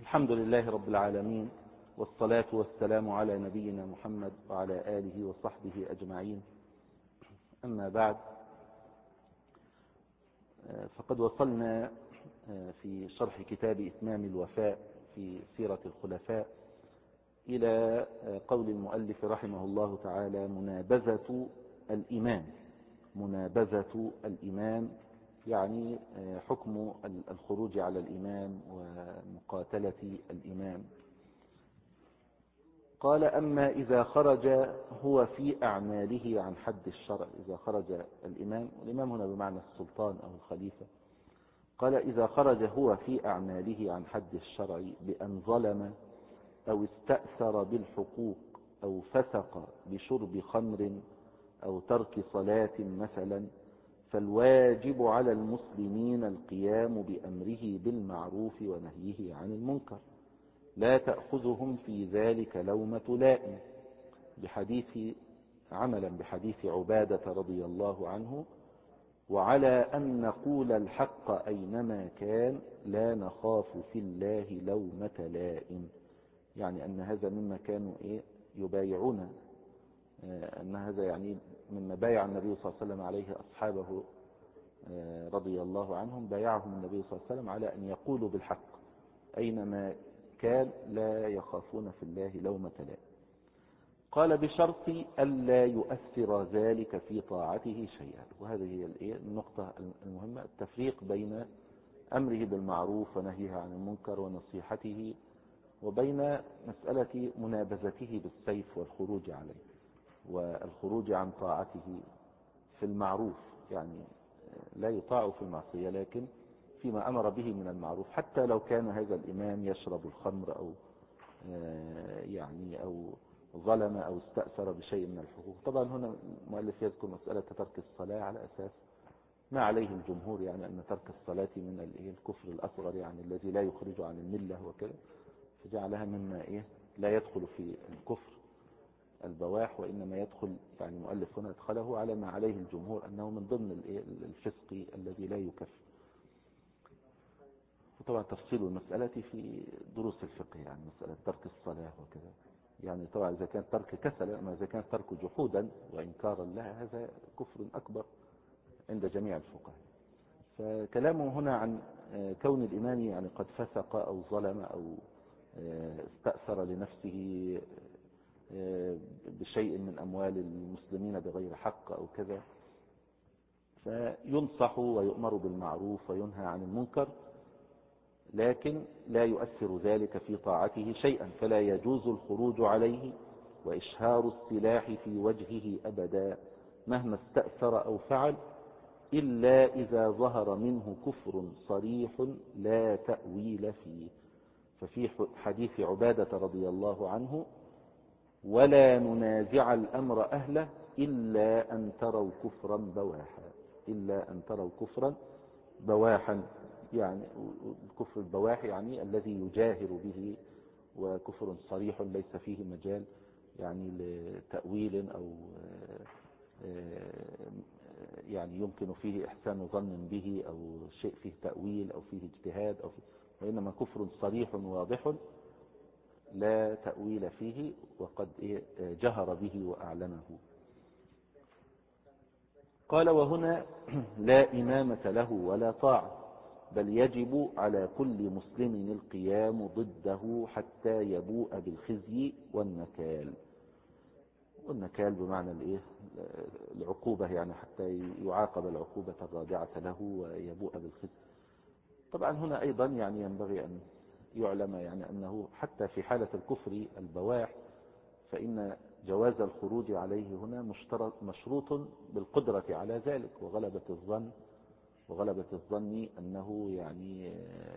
الحمد لله رب العالمين، والصلاة والسلام على نبينا محمد وعلى آله وصحبه أجمعين. أما بعد، فقد وصلنا في شرح كتاب إتمام الوفاء في سيرة الخلفاء إلى قول المؤلف رحمه الله تعالى: منابذة الإمام، يعني حكم الخروج على الإمام ومقاتلة الإمام. قال: أما إذا خرج هو في أعماله عن حد الشرع. إذا خرج الإمام، والإمام هنا بمعنى السلطان أو الخليفة. قال: إذا خرج هو في أعماله عن حد الشرع بأن ظلم أو استأثر بالحقوق أو فسق بشرب خمر أو ترك صلاة مثلا، فالواجب على المسلمين القيام بأمره بالمعروف ونهيه عن المنكر، لا تأخذهم في ذلك لومة لائم، عملا بحديث عبادة رضي الله عنه: وعلى أن نقول الحق أينما كان لا نخاف في الله لومة لائم. يعني أن هذا مما كانوا يبايعون، أن هذا يعني مما بايع النبي صلى الله عليه وسلم عليه أصحابه رضي الله عنهم. بايعهم النبي صلى الله عليه وسلم على أن يقولوا بالحق أينما كان لا يخافون في الله لومة لائم. قال: بشرط ألا يؤثر ذلك في طاعته شيئا. وهذه هي النقطة المهمة: التفريق بين أمره بالمعروف ونهيه عن المنكر ونصيحته، وبين مسألة منابذته بالسيف والخروج عليه، والخروج عن طاعته في المعروف. يعني لا يطاع في المعصية، لكن فيما أمر به من المعروف، حتى لو كان هذا الإمام يشرب الخمر أو ظلم أو استأثر بشيء من الحقوق. طبعا هنا المؤلف يذكر مسألة ترك الصلاة على أساس ما عليه الجمهور، يعني أن ترك الصلاة من الكفر الأصغر، يعني الذي لا يخرج عن الملة وكذا، فجعلها مما لا يدخل في الكفر البواح، وإنما يدخل، يعني المؤلف هنا ادخله على ما عليه الجمهور أنه من ضمن الفسق الذي لا يكفر. وطبعا تفصيل المسألة في دروس الفقه، يعني مسألة ترك الصلاة وكذا، يعني طبعا إذا كان ترك كسل، أما إذا كان ترك جحودا وإنكارا لها هذا كفر أكبر عند جميع الفقهاء. فكلامه هنا عن كون الإمام يعني قد فسق أو ظلم أو استأثر لنفسه بشيء من أموال المسلمين بغير حق أو كذا، فينصح ويؤمر بالمعروف وينهى عن المنكر، لكن لا يؤثر ذلك في طاعته شيئا، فلا يجوز الخروج عليه وإشهار السلاح في وجهه أبدا مهما استأثر أو فعل، إلا إذا ظهر منه كفر صريح لا تأويل فيه. ففي حديث عبادة رضي الله عنه: ولا ننازع الأمر أهله إلا أن تروا كفرا بواحا. يعني الكفر البواح يعني الذي يجاهر به، وكفر صريح ليس فيه مجال يعني لتأويل أو يعني يمكن فيه إحسان ظن به، أو شيء فيه تأويل أو فيه اجتهاد وإنما كفر صريح واضح لا تأويل فيه، وقد جهر به وأعلنه. قال: وهنا لا إمامة له ولا طاعة، بل يجب على كل مسلم القيام ضده حتى يبوء بالخزي والنكال. والنكال بمعنى العقوبة، يعني حتى يعاقب العقوبة الرادعة له ويبوء بالخزي. طبعا هنا أيضا يعني ينبغي أن يعلم يعني أنه حتى في حالة الكفر البواح فإن جواز الخروج عليه هنا مشروط بالقدرة على ذلك، وغلبة الظن أنه يعني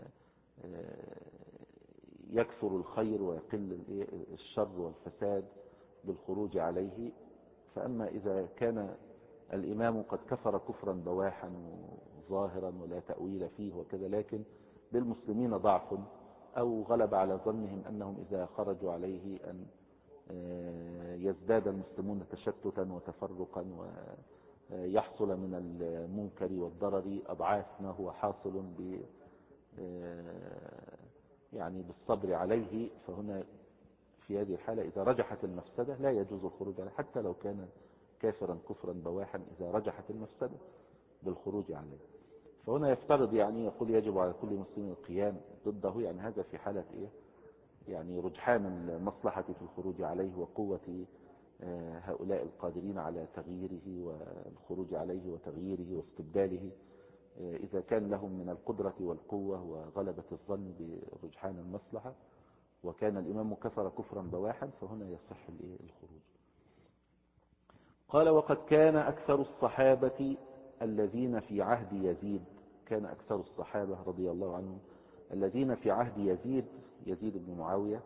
يكثر الخير ويقل الشر والفساد بالخروج عليه. فأما إذا كان الإمام قد كفر كفرا بواحا ظاهرا ولا تأويل فيه وكذا، لكن للمسلمين ضعف، أو غلب على ظنهم أنهم إذا خرجوا عليه أن يزداد المسلمون تشتتا وتفرقا، ويحصل من المنكر والضرر أضعاف ما هو حاصل يعني بالصبر عليه. فهنا في هذه الحالة إذا رجحت المفسدة لا يجوز الخروج عليه حتى لو كان كافرا كفرا بواحا، إذا رجحت المفسدة بالخروج عليه. فهنا يفترض يعني يقول يجب على كل مسلم القيام ضده، يعني هذا في حالة إيه؟ يعني رجحان المصلحة في الخروج عليه وقوة هؤلاء القادرين على تغييره والخروج عليه وتغييره واستبداله. إذا كان لهم من القدرة والقوة وغلبة الظن برجحان المصلحة وكان الإمام كفر كفرا بواحا فهنا يصح الخروج. قال وقد كان أكثر الصحابة الذين في عهد يزيد، كان أكثر الصحابة رضي الله عنهم الذين في عهد يزيد بن معاوية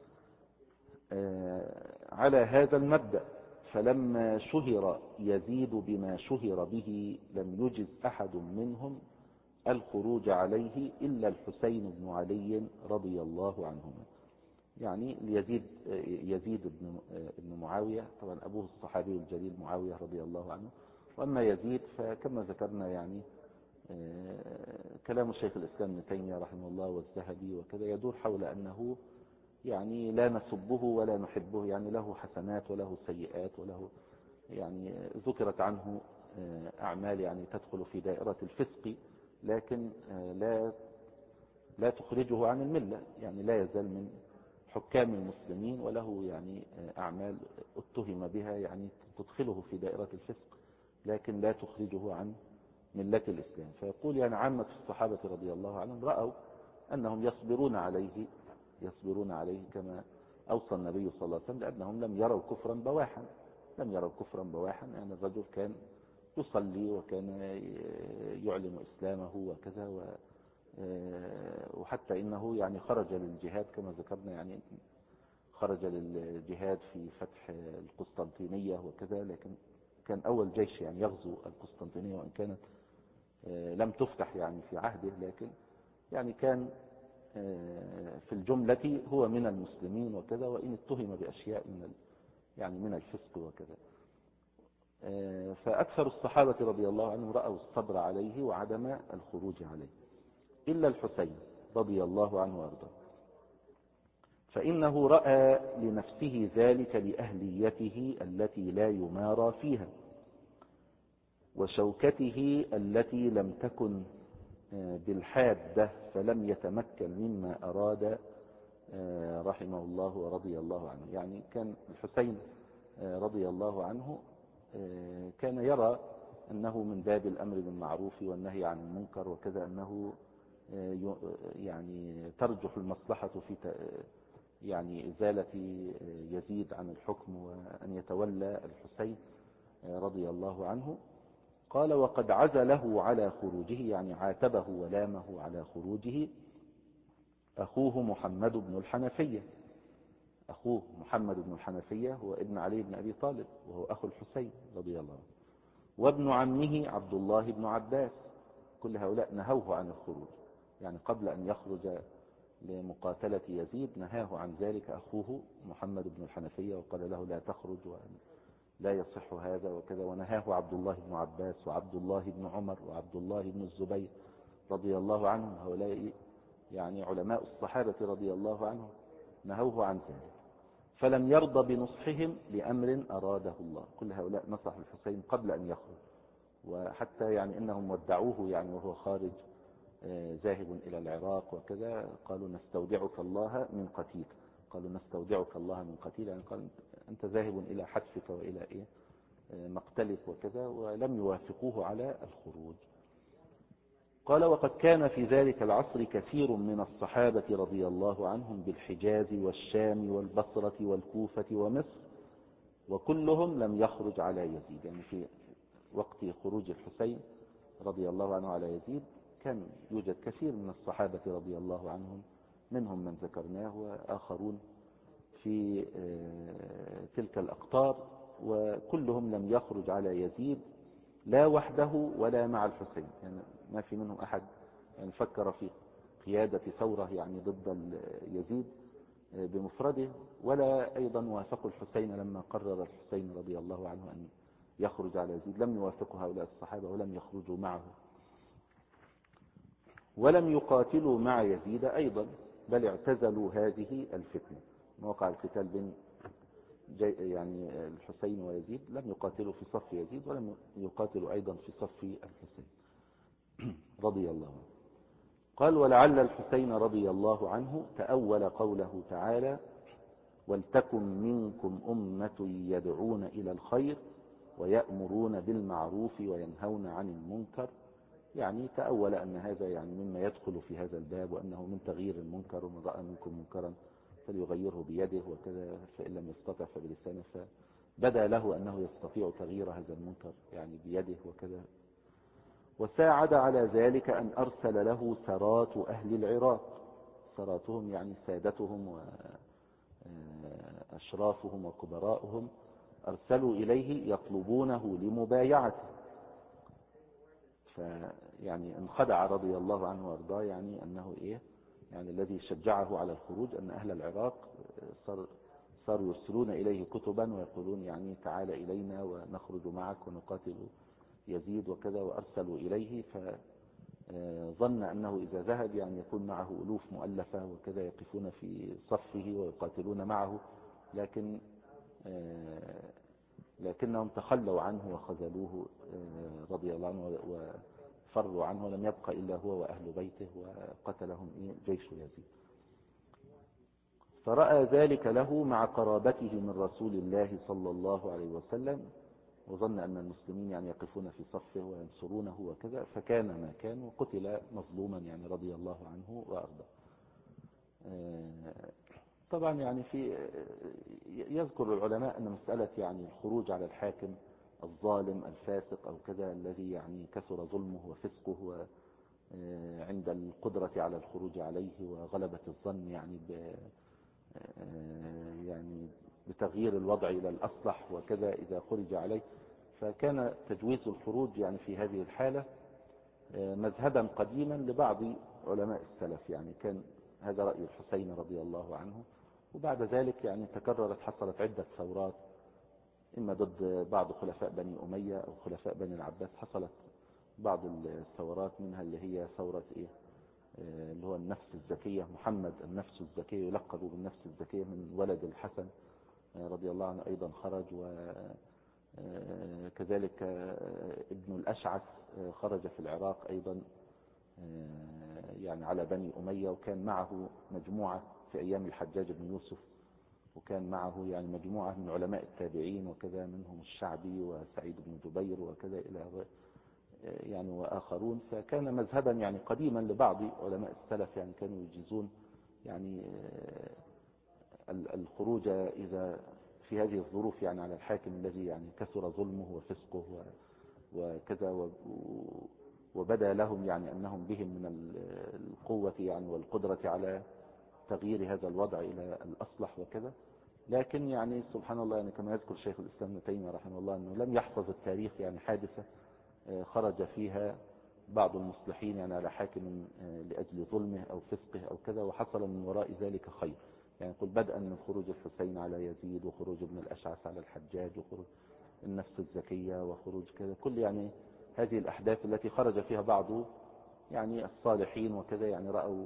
على هذا المبدأ، فلما شهر يزيد بما شهر به لم يجز أحد منهم الخروج عليه إلا الحسين بن علي رضي الله عنهما. يعني يزيد بن معاوية طبعا أبوه الصحابي الجليل معاوية رضي الله عنه، وأما يزيد فكما ذكرنا يعني كلام الشيخ الإسلام ابن تيمية رحمه الله والذهبي وكذا يدور حول أنه يعني لا نسبه ولا نحبه، يعني له حسنات وله سيئات وله يعني ذكرت عنه أعمال يعني تدخل في دائرة الفسق، لكن لا تخرجه عن الملة، يعني لا يزال من حكام المسلمين وله يعني أعمال اتهم بها يعني تدخله في دائرة الفسق لكن لا تخرجه عن ملة الإسلام. فيقول يعني عامة الصحابة رضي الله عنهم رأوا أنهم يصبرون عليه كما أوصى النبي صلى الله عليه وسلم، لأنهم لم يروا كفرا بواحا. يعني الرجل كان يصلي وكان يعلن إسلامه وكذا وحتى إنه يعني خرج للجهاد كما ذكرنا، يعني خرج للجهاد في فتح القسطنطينية وكذا، لكن كان أول جيش يعني يغزو القسطنطينية وإن كانت لم تفتح يعني في عهده، لكن يعني كان في الجملة هو من المسلمين وكذا، وإن اتهم بأشياء من الفسق وكذا. فأكثر الصحابة رضي الله عنهم رأوا الصبر عليه وعدم الخروج عليه إلا الحسين رضي الله عنه وارضاه، فإنه رأى لنفسه ذلك لأهليته التي لا يمارى فيها وشوكته التي لم تكن بالحادة فلم يتمكن مما أراد رحمه الله ورضي الله عنه. يعني كان الحسين رضي الله عنه كان يرى أنه من باب الأمر بالمعروف والنهي عن المنكر وكذا، أنه يعني ترجح المصلحة في يعني إزالة يزيد عن الحكم وأن يتولى الحسين رضي الله عنه. قال وقد عزله على خروجه، يعني عاتبه ولامه على خروجه أخوه محمد بن الحنفية. أخوه محمد بن الحنفية هو ابن علي بن أبي طالب وهو أخو الحسين رضي الله عنه، وابن عمه عبد الله بن عباس، كل هؤلاء نهوه عن الخروج، يعني قبل أن يخرج لمقاتلة يزيد نهاه عن ذلك أخوه محمد بن الحنفية وقال له لا تخرج ولا يصح هذا وكذا، ونهاه عبد الله بن عباس وعبد الله بن عمر وعبد الله بن الزبير رضي الله عنهم، هؤلاء يعني علماء الصحابة رضي الله عنهم نهوه عن ذلك، فلم يرضى بنصحهم لأمر أراده الله. كل هؤلاء نصح الحسين قبل أن يخرج، وحتى يعني إنهم ودعوه يعني وهو خارج ذاهب إلى العراق وكذا، قالوا نستودعك الله من قتيل، يعني قال أنت ذاهب إلى حتفك وإلى مقتلك وكذا، ولم يوافقوه على الخروج. قال وقد كان في ذلك العصر كثير من الصحابة رضي الله عنهم بالحجاز والشام والبصرة والكوفة ومصر وكلهم لم يخرج على يزيد. يعني في وقت خروج الحسين رضي الله عنه على يزيد كان يوجد كثير من الصحابة رضي الله عنهم، منهم من ذكرناه وآخرون في تلك الأقطار، وكلهم لم يخرج على يزيد لا وحده ولا مع الحسين، يعني ما في منهم أحد يعني فكر في قيادة ثورة يعني ضد يزيد بمفرده، ولا أيضا وافقوا الحسين لما قرر الحسين رضي الله عنه أن يخرج على يزيد، لم يوافقوا هؤلاء الصحابة ولم يخرجوا معه ولم يقاتلوا مع يزيد أيضا. بل اعتزلوا هذه الفتنة. وقع القتال بين يعني الحسين ويزيد، لم يقاتلوا في صف يزيد ولم يقاتلوا أيضا في صف الحسين رضي الله عنه. قال ولعل الحسين رضي الله عنه تأول قوله تعالى ولتكن منكم أمة يدعون إلى الخير ويأمرون بالمعروف وينهون عن المنكر، يعني تأول أن هذا يعني مما يدخل في هذا الباب، وأنه من تغيير المنكر، ومن رأى منكم منكرا فليغيره بيده وكذا، فإن لم يستطع فبلسانه، فبدا له أنه يستطيع تغيير هذا المنكر يعني بيده وكذا. وساعد على ذلك أن أرسل له سرات أهل العراق، سراتهم يعني سادتهم وأشرافهم وكبراءهم، أرسلوا إليه يطلبونه لمبايعته. فيعني انخدع رضي الله عنه وارضاه، يعني أنه إيه، يعني الذي شجعه على الخروج أن أهل العراق صاروا يرسلون إليه كتبا ويقولون يعني تعال إلينا ونخرج معك ونقاتل يزيد وكذا، وأرسلوا إليه، فظن أنه إذا ذهب يعني يكون معه ألوف مؤلفة وكذا يقفون في صفه ويقاتلون معه، لكنهم تخلوا عنه وخذلوه رضي الله عنه وفروا عنه، ولم يبقى إلا هو وأهل بيته، وقتلهم جيش يزيد. فرأى ذلك له مع قرابته من رسول الله صلى الله عليه وسلم، وظن أن المسلمين يعني يقفون في صفه وينصرونه وكذا، فكان ما كان وقتل مظلوما يعني رضي الله عنه وأرضاه. طبعا يعني يذكر العلماء أن مسألة يعني الخروج على الحاكم الظالم الفاسق أو كذا، الذي يعني كثر ظلمه وفسقه عند القدرة على الخروج عليه وغلبة الظن يعني بتغيير الوضع إلى الأصلح وكذا إذا خرج عليه، فكان تجويز الخروج يعني في هذه الحالة مذهبا قديما لبعض علماء السلف، يعني كان هذا رأي الحسين رضي الله عنه. وبعد ذلك يعني حصلت عدة ثورات، إما ضد بعض خلفاء بني أمية أو خلفاء بني العباس، حصلت بعض الثورات منها اللي هي ثورة اللي هو النفس الزكية، محمد النفس الزكية، يلقب بالنفس الزكية من ولد الحسن رضي الله عنه أيضا خرج، وكذلك ابن الأشعث خرج في العراق أيضا يعني على بني أمية، وكان معه مجموعة في أيام الحجاج بن يوسف، وكان معه يعني مجموعة من علماء التابعين وكذا، منهم الشعبي وسعيد بن جبير وكذا إلى يعني وآخرون. فكان مذهبا يعني قديما لبعض علماء السلف، يعني كانوا يجيزون يعني الخروج إذا في هذه الظروف يعني على الحاكم الذي يعني كثر ظلمه وفسقه وكذا، وبدا لهم يعني أنهم بهم من القوة يعني والقدرة على تغيير هذا الوضع إلى الأصلح وكذا. لكن يعني سبحان الله، يعني كما يذكر شيخ الإسلام ابن تيمية رحمه الله أنه لم يحفظ التاريخ يعني حادثة خرج فيها بعض المصلحين يعني على حاكم لأجل ظلمه أو فسقه أو كذا وحصل من وراء ذلك خير. يعني قل بدءا من خروج الحسين على يزيد، وخروج ابن الأشعث على الحجاج، وخروج النفس الزكية، وخروج كذا، كل يعني هذه الأحداث التي خرج فيها بعض يعني الصالحين وكذا، يعني رأوا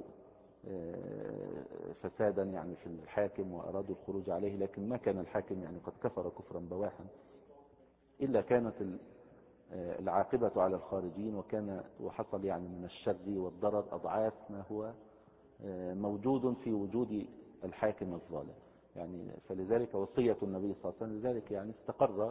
فسادا يعني في الحاكم وأرادوا الخروج عليه، لكن ما كان الحاكم يعني قد كفر كفرا بواحا، إلا كانت العاقبة على الخارجين، وحصل يعني من الشر والضرر أضعاف ما هو موجود في وجود الحاكم الظالم. يعني فلذلك وصية النبي صلى الله عليه وسلم، لذلك يعني استقر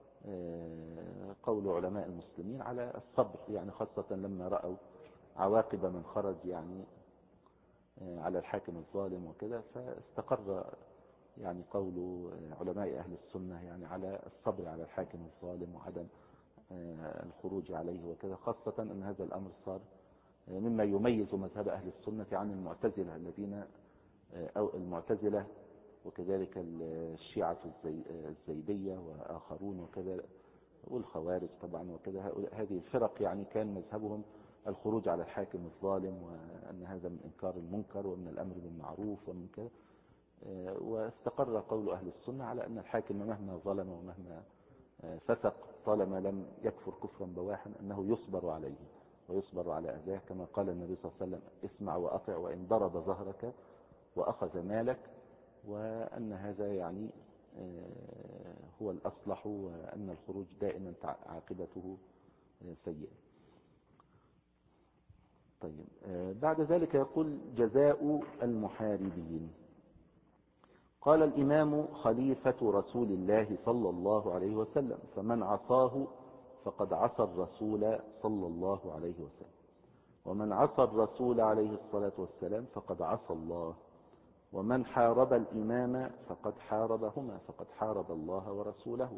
قول علماء المسلمين على الصبر، يعني خاصة لما رأوا عواقب من خرج يعني على الحاكم الظالم وكذا، فاستقر يعني قول علماء أهل السنة يعني على الصبر على الحاكم الظالم وعدم الخروج عليه وكذا، خاصة أن هذا الأمر صار مما يميز مذهب أهل السنة عن المعتزلة الذين أو المعتزلة وكذلك الشيعة الزيدية وآخرون وكذا، والخوارج طبعا وكذا. هذه الفرق يعني كان مذهبهم الخروج على الحاكم الظالم، وأن هذا من إنكار المنكر ومن الأمر بالمعروف ومن كذا. واستقر قول أهل السنة على أن الحاكم مهما ظلم ومهما فسق طالما لم يكفر كفرا بواحا أنه يصبر عليه ويصبر على أذاه، كما قال النبي صلى الله عليه وسلم اسمع وأطع وإن ضرب ظهرك وأخذ مالك، وأن هذا يعني هو الأصلح، وأن الخروج دائما عاقبته سيئة. طيب، بعد ذلك يقول جزاء المحاربين. قال الإمام خليفة رسول الله صلى الله عليه وسلم: فمن عصاه فقد عصى الرسول صلى الله عليه وسلم، ومن عصى الرسول عليه الصلاة والسلام فقد عصى الله، ومن حارب الإمام فقد حاربهما، فقد حارب الله ورسوله.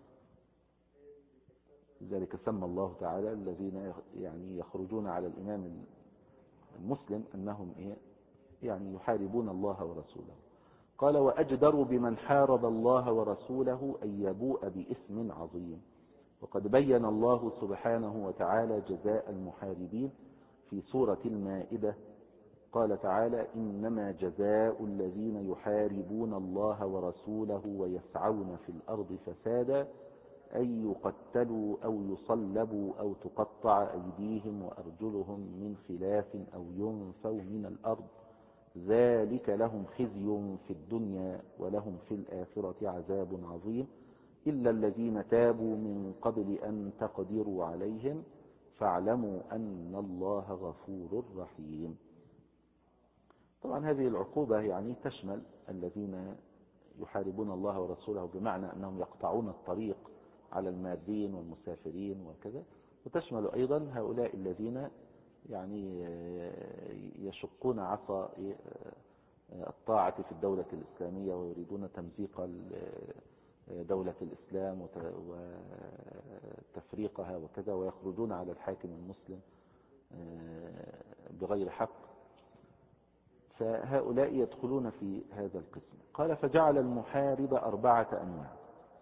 لذلك سمى الله تعالى الذين يعني يخرجون على الإمام المسلم أنهم يعني يحاربون الله ورسوله. قال: وأجدر بمن حارب الله ورسوله أن يبوء بإثم عظيم. وقد بين الله سبحانه وتعالى جزاء المحاربين في سورة المائدة. قال تعالى: إنما جزاء الذين يحاربون الله ورسوله ويسعون في الأرض فسادا أن يقتلوا أو يصلبوا أو تقطع أيديهم وأرجلهم من خلاف أو ينفوا من الأرض، ذلك لهم خزي في الدنيا ولهم في الآخرة عذاب عظيم، إلا الذين تابوا من قبل أن تقدروا عليهم فاعلموا أن الله غفور رحيم. طبعا هذه العقوبة يعني تشمل الذين يحاربون الله ورسوله، بمعنى أنهم يقطعون الطريق على المادين والمسافرين وكذا، وتشمل أيضا هؤلاء الذين يعني يشقون عصا الطاعة في الدولة الإسلامية ويريدون تمزيق دولة الإسلام وتفريقها وكذا، ويخرجون على الحاكم المسلم بغير حق، فهؤلاء يدخلون في هذا القسم. قال: فجعل المحارب 4 أنواع: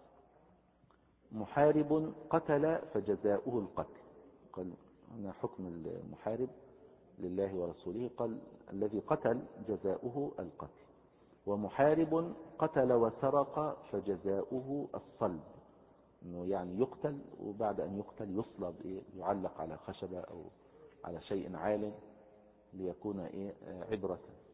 محارب قتل فجزاؤه القتل. قال هنا حكم المحارب لله ورسوله، قال الذي قتل جزاؤه القتل. ومحارب قتل وسرق فجزاؤه الصلب، انه يعني يقتل، وبعد ان يقتل يصلب، يعلق على خشبة او على شيء عال ليكون عبرة.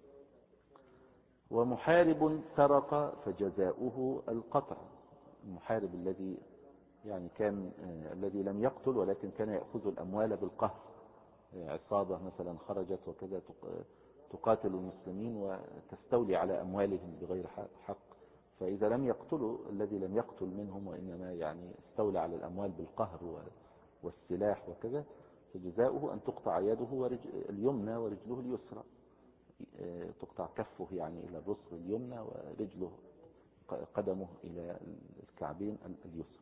ومحارب سرق فجزاؤه القطع، المحارب الذي يعني كان الذي لم يقتل ولكن كان يأخذ الأموال بالقهر، عصابة مثلا خرجت وكذا تقاتل المسلمين وتستولي على أموالهم بغير حق، فإذا لم يقتلوا الذي لم يقتل منهم وإنما يعني استولى على الأموال بالقهر والسلاح وكذا، فجزاؤه أن تقطع يده اليمنى ورجله اليسرى، تقطع كفه يعني إلى الرسغ اليمنى ورجله قدمه إلى الكعبين اليسرى.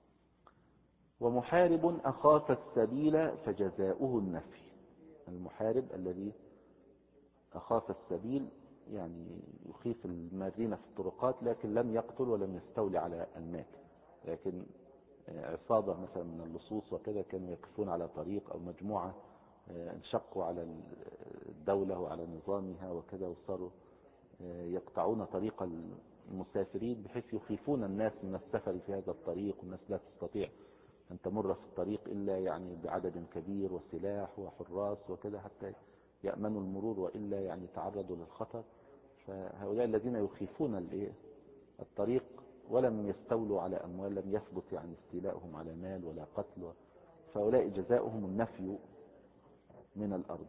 ومحارب أخاف السبيل فجزاؤه النفي، المحارب الذي أخاف السبيل يعني يخيف المارين في الطرقات لكن لم يقتل ولم يستولي على المال، لكن عصابة مثلا من اللصوص وكذا كانوا يقفون على طريق أو مجموعة انشقوا على الدولة وعلى نظامها وكذا، وصاروا يقطعون طريق المسافرين بحيث يخيفون الناس من السفر في هذا الطريق، والناس لا تستطيع أن تمر في الطريق إلا يعني بعدد كبير وسلاح وحراس وكذا حتى يأمنوا المرور، وإلا يعني تعرضوا للخطر. فهؤلاء الذين يخيفون الطريق ولم يستولوا على أموال، لم يثبت يعني استيلاؤهم على مال ولا قتل، فهؤلاء جزاؤهم النفي من الأرض.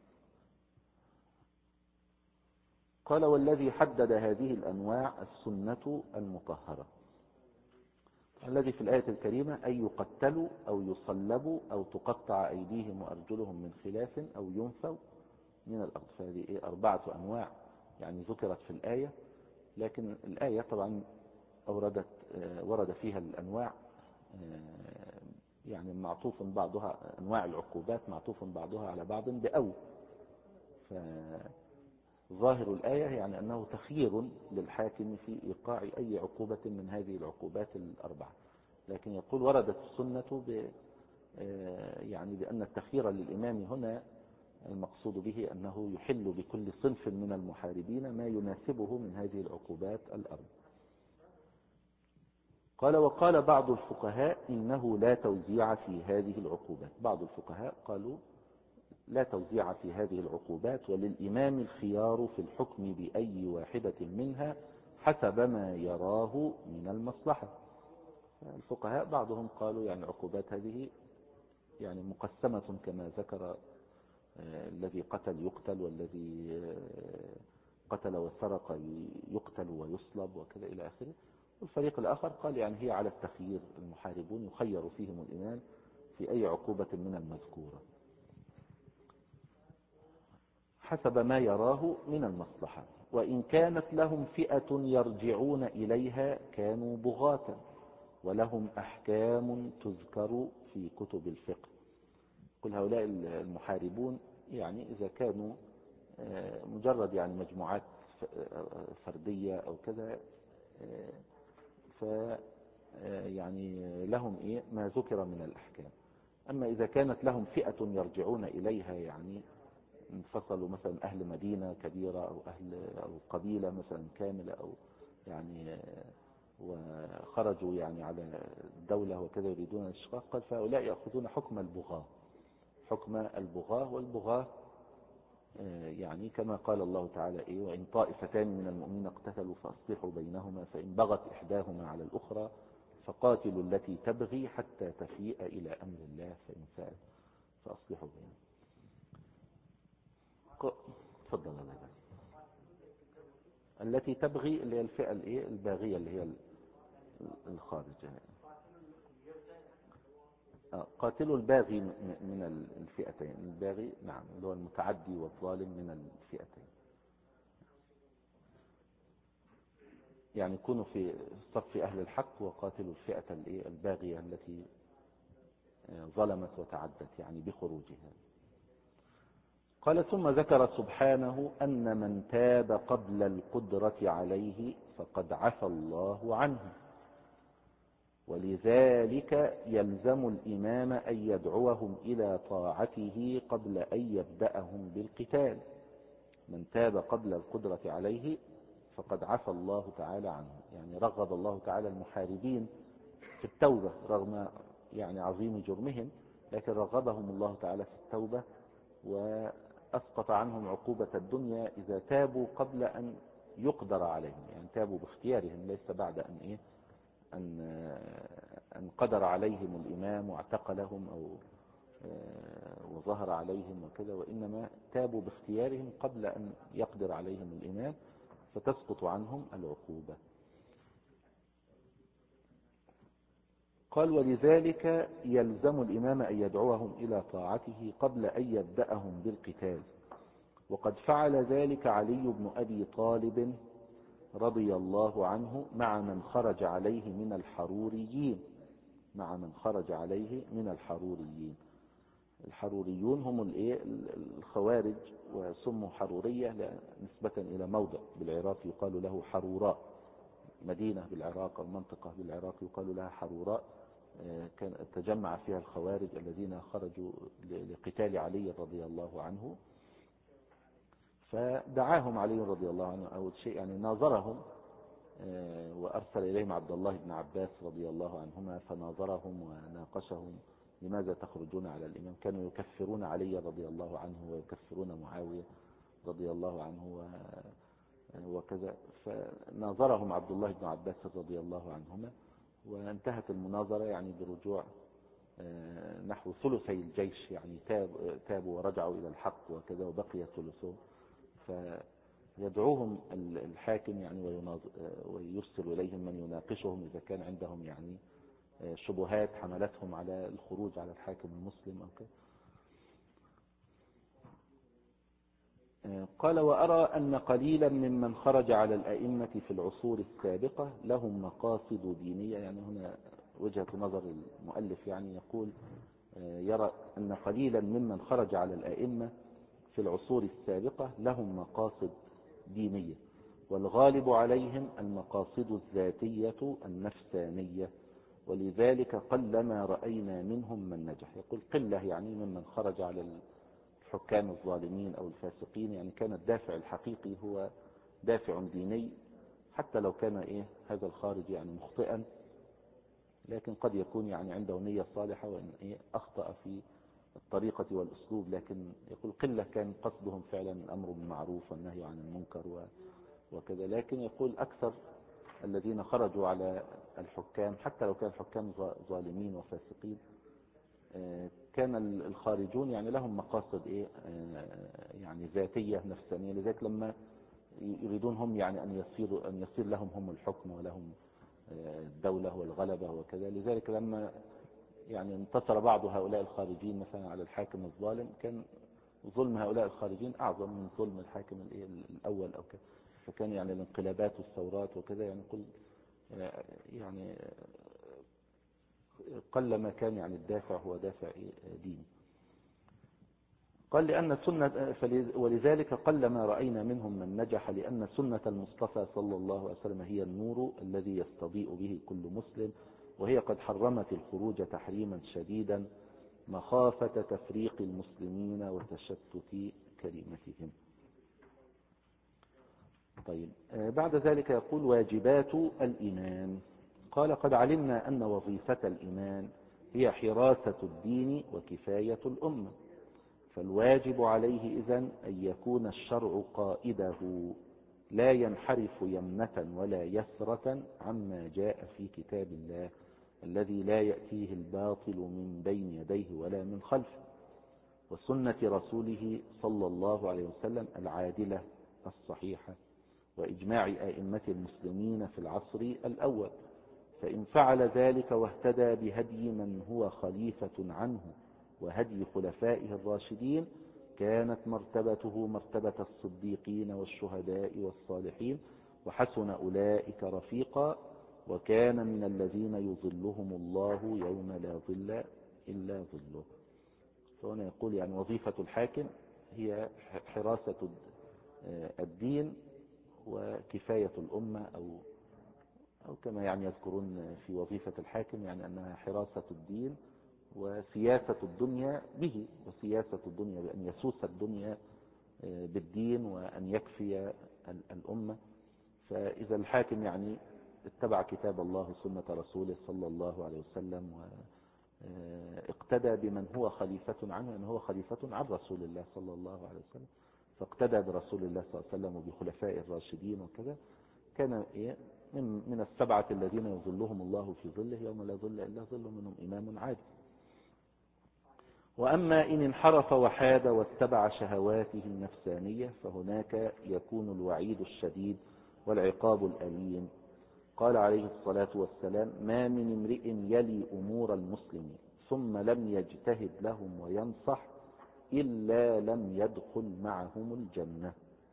قال: والذي حدد هذه الأنواع السنة المطهرة، الذي في الآية الكريمة أن يقتلوا أو يصلبوا أو تقطع أيديهم وأرجلهم من خلاف أو ينفوا من الأرض. فهذه 4 أنواع يعني ذكرت في الآية، لكن الآية طبعا ورد فيها الأنواع يعني معطوف بعضها، أنواع العقوبات معطوف بعضها على بعض بأو، فظاهر الآية يعني أنه تخيير للحاكم في إيقاع أي عقوبة من هذه العقوبات 4. لكن يقول وردت السنة يعني بأن التخيير للإمام هنا المقصود به أنه يحل بكل صنف من المحاربين ما يناسبه من هذه العقوبات 4. قال: وقال بعض الفقهاء إنه لا توزيع في هذه العقوبات. بعض الفقهاء قالوا لا توزيع في هذه العقوبات، وللإمام الخيار في الحكم بأي واحدة منها حسب ما يراه من المصلحة. الفقهاء بعضهم قالوا يعني العقوبات هذه يعني مقسمة كما ذكر، الذي قتل يقتل، والذي قتل وسرق يقتل ويصلب وكذا إلى آخره. والفريق الآخر قال يعني هي على التخيير، المحاربون يخير فيهم الإمام في أي عقوبة من المذكورة حسب ما يراه من المصلحة. وإن كانت لهم فئة يرجعون إليها كانوا بغاة، ولهم أحكام تذكر في كتب الفقه. كل هؤلاء المحاربون يعني إذا كانوا مجرد يعني مجموعات فردية أو كذا، ف يعني لهم ما ذكر من الأحكام. أما إذا كانت لهم فئة يرجعون إليها، يعني انفصلوا مثلا أهل مدينة كبيرة أو أو قبيلة مثلا كاملة، أو يعني وخرجوا يعني على الدولة وكذا يريدون الاشتقاق، قال فهؤلاء يأخذون حكم البغاة، حكم البغاة. والبغاة يعني كما قال الله تعالى وإن طائفتان من المؤمنين اقتتلوا فأصلحوا بينهما، فإن بغت إحداهما على الأخرى فقاتلوا التي تبغي حتى تفيء إلى أمر الله، فإن فاءت فأصلحوا بينهما. تفضل. التي تبغي اللي هي الفئة الباغية، اللي هي الخارجة. قاتلوا الباغي من الفئتين. الباغي نعم اللي هو المتعدي والظالم من الفئتين، يعني يكونوا في صف أهل الحق وقاتلوا الفئة الباغية التي ظلمت وتعدت يعني بخروجها. قال ثم ذكر سبحانه أن من تاب قبل القدرة عليه فقد عفى الله عنه، ولذلك يلزم الإمام أن يدعوهم إلى طاعته قبل أن يبدأهم بالقتال. من تاب قبل القدرة عليه فقد عفى الله تعالى عنه، يعني رغب الله تعالى المحاربين في التوبة رغم يعني عظيم جرمهم، لكن رغبهم الله تعالى في التوبة وأسقط عنهم عقوبة الدنيا إذا تابوا قبل أن يقدر عليهم، يعني تابوا باختيارهم ليس بعد أن قدر عليهم الإمام واعتقلهم أو وظهر عليهم وكذا، وإنما تابوا باختيارهم قبل أن يقدر عليهم الإمام، فتسقط عنهم العقوبة. قال ولذلك يلزم الإمام أن يدعوهم إلى طاعته قبل أن يبدأهم بالقتال. وقد فعل ذلك علي بن أبي طالب رضي الله عنه مع من خرج عليه من الحروريين. الحروريون هم الخوارج، وسموا حرورية نسبة إلى موضع بالعراق يقال له حروراء، مدينة بالعراق أو منطقة بالعراق يقال لها حروراء، كان تجمع فيها الخوارج الذين خرجوا لقتال علي رضي الله عنه. فدعاهم علي رضي الله عنه أول شيء، يعني ناظرهم وأرسل إليهم عبد الله بن عباس رضي الله عنهما فناظرهم وناقشهم لماذا تخرجون على الإمام. كانوا يكفرون علي رضي الله عنه ويكفرون معاوية رضي الله عنه وكذا. فناظرهم عبد الله بن عباس رضي الله عنهما، وانتهت المناظرة يعني برجوع نحو ثلثي الجيش، يعني تابوا ورجعوا إلى الحق وكذا، وبقي ثلثهم. فيدعوهم الحاكم يعني ويرسل إليهم من يناقشهم إذا كان عندهم يعني شبهات حملتهم على الخروج على الحاكم المسلم أو كذا. قال وأرى أن قليلا ممن خرج على الأئمة في العصور السابقة لهم مقاصد دينية. يعني هنا وجهة نظر المؤلف، يعني يقول يرى أن قليلا ممن خرج على الأئمة في العصور السابقة لهم مقاصد دينية، والغالب عليهم المقاصد الذاتية النفسانية، ولذلك قلما رأينا منهم من نجح. يقول قلة يعني ممن خرج على الحكام الظالمين أو الفاسقين، يعني كان الدافع الحقيقي هو دافع ديني، حتى لو كان هذا الخارج يعني مخطئا، لكن قد يكون يعني عنده نية صالحة، وإن أخطأ في الطريقة والأسلوب، لكن يقول قلة كان قصدهم فعلا الأمر بالمعروف والنهي عن المنكر وكذا. لكن يقول أكثر الذين خرجوا على الحكام حتى لو كان الحكام ظالمين وفاسقين كان الخارجون يعني لهم مقاصد يعني ذاتية نفسانية، لذلك لما يريدون هم يعني أن يصير لهم هم الحكم ولهم الدولة والغلبة وكذا. لذلك لما يعني انتصر بعض هؤلاء الخارجين مثلا على الحاكم الظالم كان ظلم هؤلاء الخارجين أعظم من ظلم الحاكم الأول أو كذا. فكان يعني الانقلابات والثورات وكذا يعني يعني قل ما كان يعني الدافع هو دافع ديني. قال لأن سنة ولذلك قل ما رأينا منهم من نجح، لأن سنة المصطفى صلى الله عليه وسلم هي النور الذي يستضيء به كل مسلم، وهي قد حرمت الخروج تحريما شديدا مخافة تفريق المسلمين وتشتت كلمتهم. طيب بعد ذلك يقول واجبات الإيمان. قال قد علمنا أن وظيفة الإيمان هي حراسة الدين وكفاية الأمة، فالواجب عليه إذن أن يكون الشرع قائده لا ينحرف يمنة ولا يسرة عما جاء في كتاب الله الذي لا يأتيه الباطل من بين يديه ولا من خلفه، وسنة رسوله صلى الله عليه وسلم العادلة الصحيحة، وإجماع أئمة المسلمين في العصر الأول. فإن فعل ذلك واهتدى بهدي من هو خليفة عنه وهدي خلفائه الراشدين كانت مرتبته مرتبة الصديقين والشهداء والصالحين، وحسن أولئك رفيقا، وكان من الذين يظلهم الله يوم لا ظل إلا ظله. فهنا يقول يعني وظيفة الحاكم هي حراسة الدين وكفاية الأمة، أو كما يعني يذكرون في وظيفة الحاكم يعني أنها حراسة الدين وسياسة الدنيا به، وسياسة الدنيا بأن يسوس الدنيا بالدين وأن يكفي الأمة. فإذا الحاكم يعني اتبع كتاب الله وسنة رسوله صلى الله عليه وسلم واقتدى بمن هو خليفة عنه، أنه هو خليفة عن رسول الله صلى الله عليه وسلم، فاقتدى برسول الله صلى الله عليه وسلم وبخلفاء الراشدين وكذا، كان من السبعة الذين يظلهم الله في ظله يوم لا ظل إلا ظله، منهم إمام عادل. وأما إن انحرف وحاد واتبع شهواته النفسانية فهناك يكون الوعيد الشديد والعقاب الأليم. قال عليه الصلاة والسلام ما من امرئ يلي أمور المسلمين ثم لم يجتهد لهم وينصح إلا لم يدخل معهم الجنة.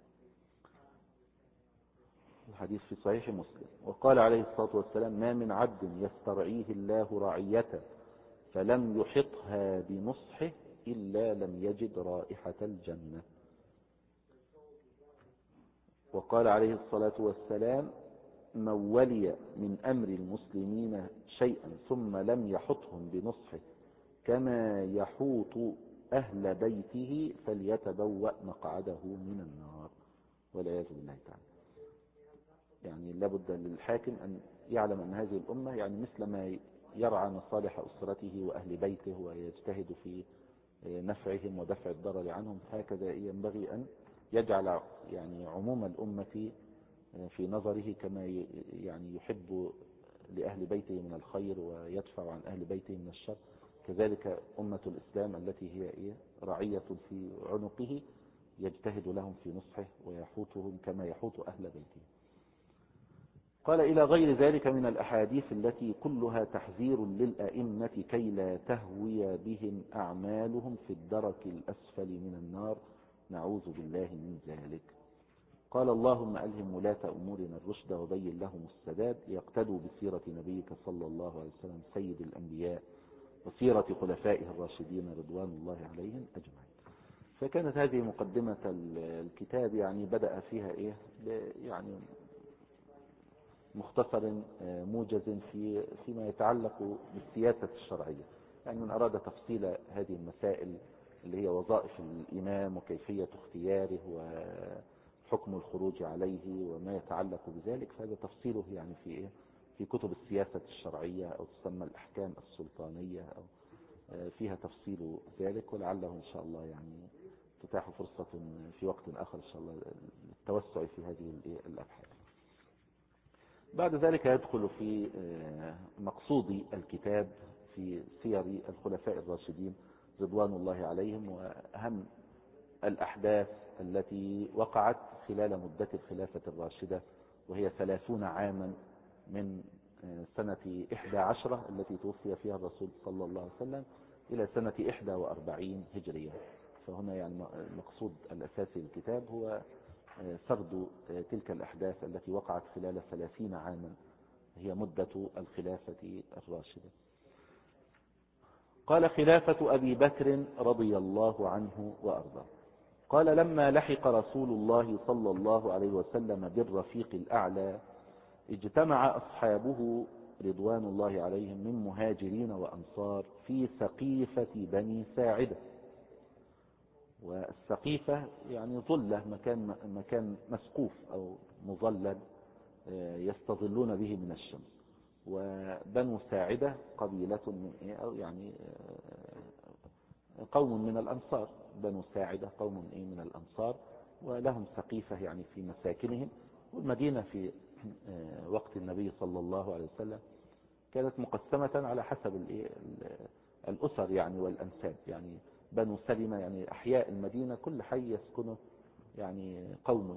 الحديث في صحيح مسلم. وقال عليه الصلاة والسلام ما من عبد يسترعيه الله رعية فلم يحطها بنصحه إلا لم يجد رائحة الجنة. وقال عليه الصلاة والسلام من ولي من أمر المسلمين شيئا ثم لم يحطهم بنصحه كما يحوط أهل بيته فليتبوأ مقعده من النار، والعياذ بالله تعالى. يعني لابد للحاكم أن يعلم أن هذه الأمة يعني مثل ما يرعى مصالح أسرته وأهل بيته ويجتهد في نفعهم ودفع الضرر عنهم، هكذا ينبغي أن يجعل يعني عموم الأمة في نظره كما يعني يحب لأهل بيته من الخير ويدفع عن أهل بيته من الشر، كذلك أمة الإسلام التي هي رعية في عنقه يجتهد لهم في نصحه ويحوطهم كما يحوط أهل بيته. قال إلى غير ذلك من الأحاديث التي كلها تحذير للأئمة كي لا تهوي بهم أعمالهم في الدرك الأسفل من النار، نعوذ بالله من ذلك. قال اللهم ألهم ولاة أمورنا الرشد وبين لهم السداد ليقتدوا بسيرة نبيك صلى الله عليه وسلم سيد الأنبياء وسيرة خلفائه الراشدين رضوان الله عليهم أجمعين. فكانت هذه مقدمة الكتاب، يعني بدأ فيها يعني مختصر موجز فيما يتعلق بالسياسة الشرعية، يعني من أراد تفصيل هذه المسائل اللي هي وظائف الإمام وكيفية اختياره وحكم الخروج عليه وما يتعلق بذلك، فهذا تفصيله يعني في كتب السياسة الشرعية أو تسمى الأحكام السلطانية أو فيها تفصيل ذلك، ولعله إن شاء الله يعني تتاح فرصة في وقت آخر إن شاء الله للتوسع في هذه الأبحاث. بعد ذلك يدخل في مقصود الكتاب في سير الخلفاء الراشدين رضوان الله عليهم، وأهم الأحداث التي وقعت خلال مدة الخلافة الراشدة، وهي 30 عاما من سنة 11 التي توفي فيها الرسول صلى الله عليه وسلم إلى سنة 41 هجرية. فهنا يعني المقصود الأساسي للكتاب هو سرد تلك الأحداث التي وقعت خلال 30 عاما هي مدة الخلافة الراشدة. قال: خلافة أبي بكر رضي الله عنه وأرضاه. قال: لما لحق رسول الله صلى الله عليه وسلم بالرفيق الأعلى اجتمع أصحابه رضوان الله عليهم من مهاجرين وأنصار في سقيفة بني ساعدة. والسقيفة يعني ظلة، مكان مسقوف أو مظلل يستظلون به من الشمس. وبنو ساعدة قبيلة من أو يعني قوم من الأنصار. بنو ساعدة قوم من الأنصار، ولهم سقيفة يعني في مساكنهم. والمدينة في وقت النبي صلى الله عليه وسلم كانت مقسمة على حسب الأسر يعني والأنساب. يعني بنو سلمة يعني أحياء المدينة كل حي يسكنه يعني قوم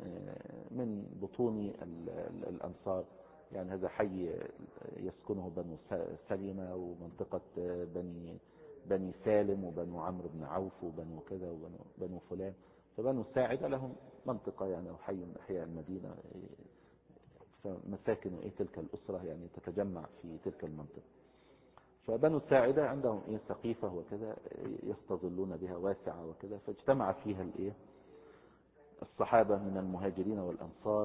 من بطون الأنصار. يعني هذا حي يسكنه بنو سلمة، ومنطقة بني سالم، وبنو عمرو بن عوف، وبنو كذا، وبنو فلان. فبنو ساعدة لهم منطقة يعني أو حي من أحياء المدينة، فمساكن تلك الأسرة يعني تتجمع في تلك المنطقة. فبنو ساعدة عندهم سقيفة وكذا يستظلون بها واسعة وكذا، فاجتمع فيها الصحابة من المهاجرين والأنصار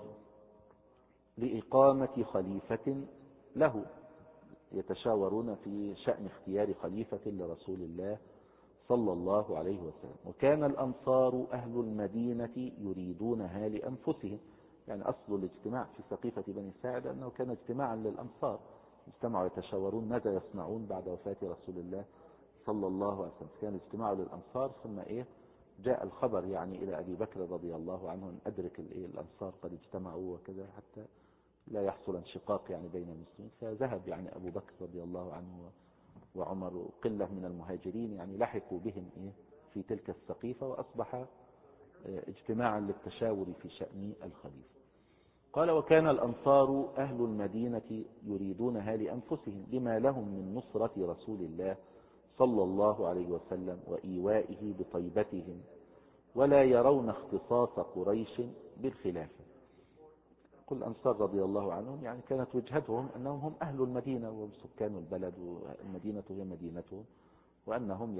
لإقامة خليفة له، يتشاورون في شأن اختيار خليفة لرسول الله صلى الله عليه وسلم. وكان الأنصار أهل المدينة يريدونها لأنفسهم. يعني أصل الاجتماع في سقيفة بني ساعدة أنه كان اجتماعا للأنصار، اجتمعوا يتشاورون ماذا يصنعون بعد وفاة رسول الله صلى الله عليه وسلم. كان اجتماع للأنصار، ثم جاء الخبر يعني إلى أبي بكر رضي الله عنه أن أدرك الأنصار قد اجتمعوا وكذا، حتى لا يحصل انشقاق يعني بين المسلمين. فذهب يعني أبو بكر رضي الله عنه وعمر وقلة من المهاجرين يعني لحقوا بهم في تلك السقيفة، وأصبح اجتماعا للتشاور في شأن الخليفة. قال: وكان الأنصار أهل المدينة يريدونها لأنفسهم لما لهم من نصرة رسول الله صلى الله عليه وسلم وإيوائه بطيبتهم، ولا يرون اختصاص قريش بالخلافة. كل الأنصار رضي الله عنهم يعني كانت وجهتهم أنهم هم أهل المدينة وسكان البلد، والمدينة هي مدينتهم، وأنهم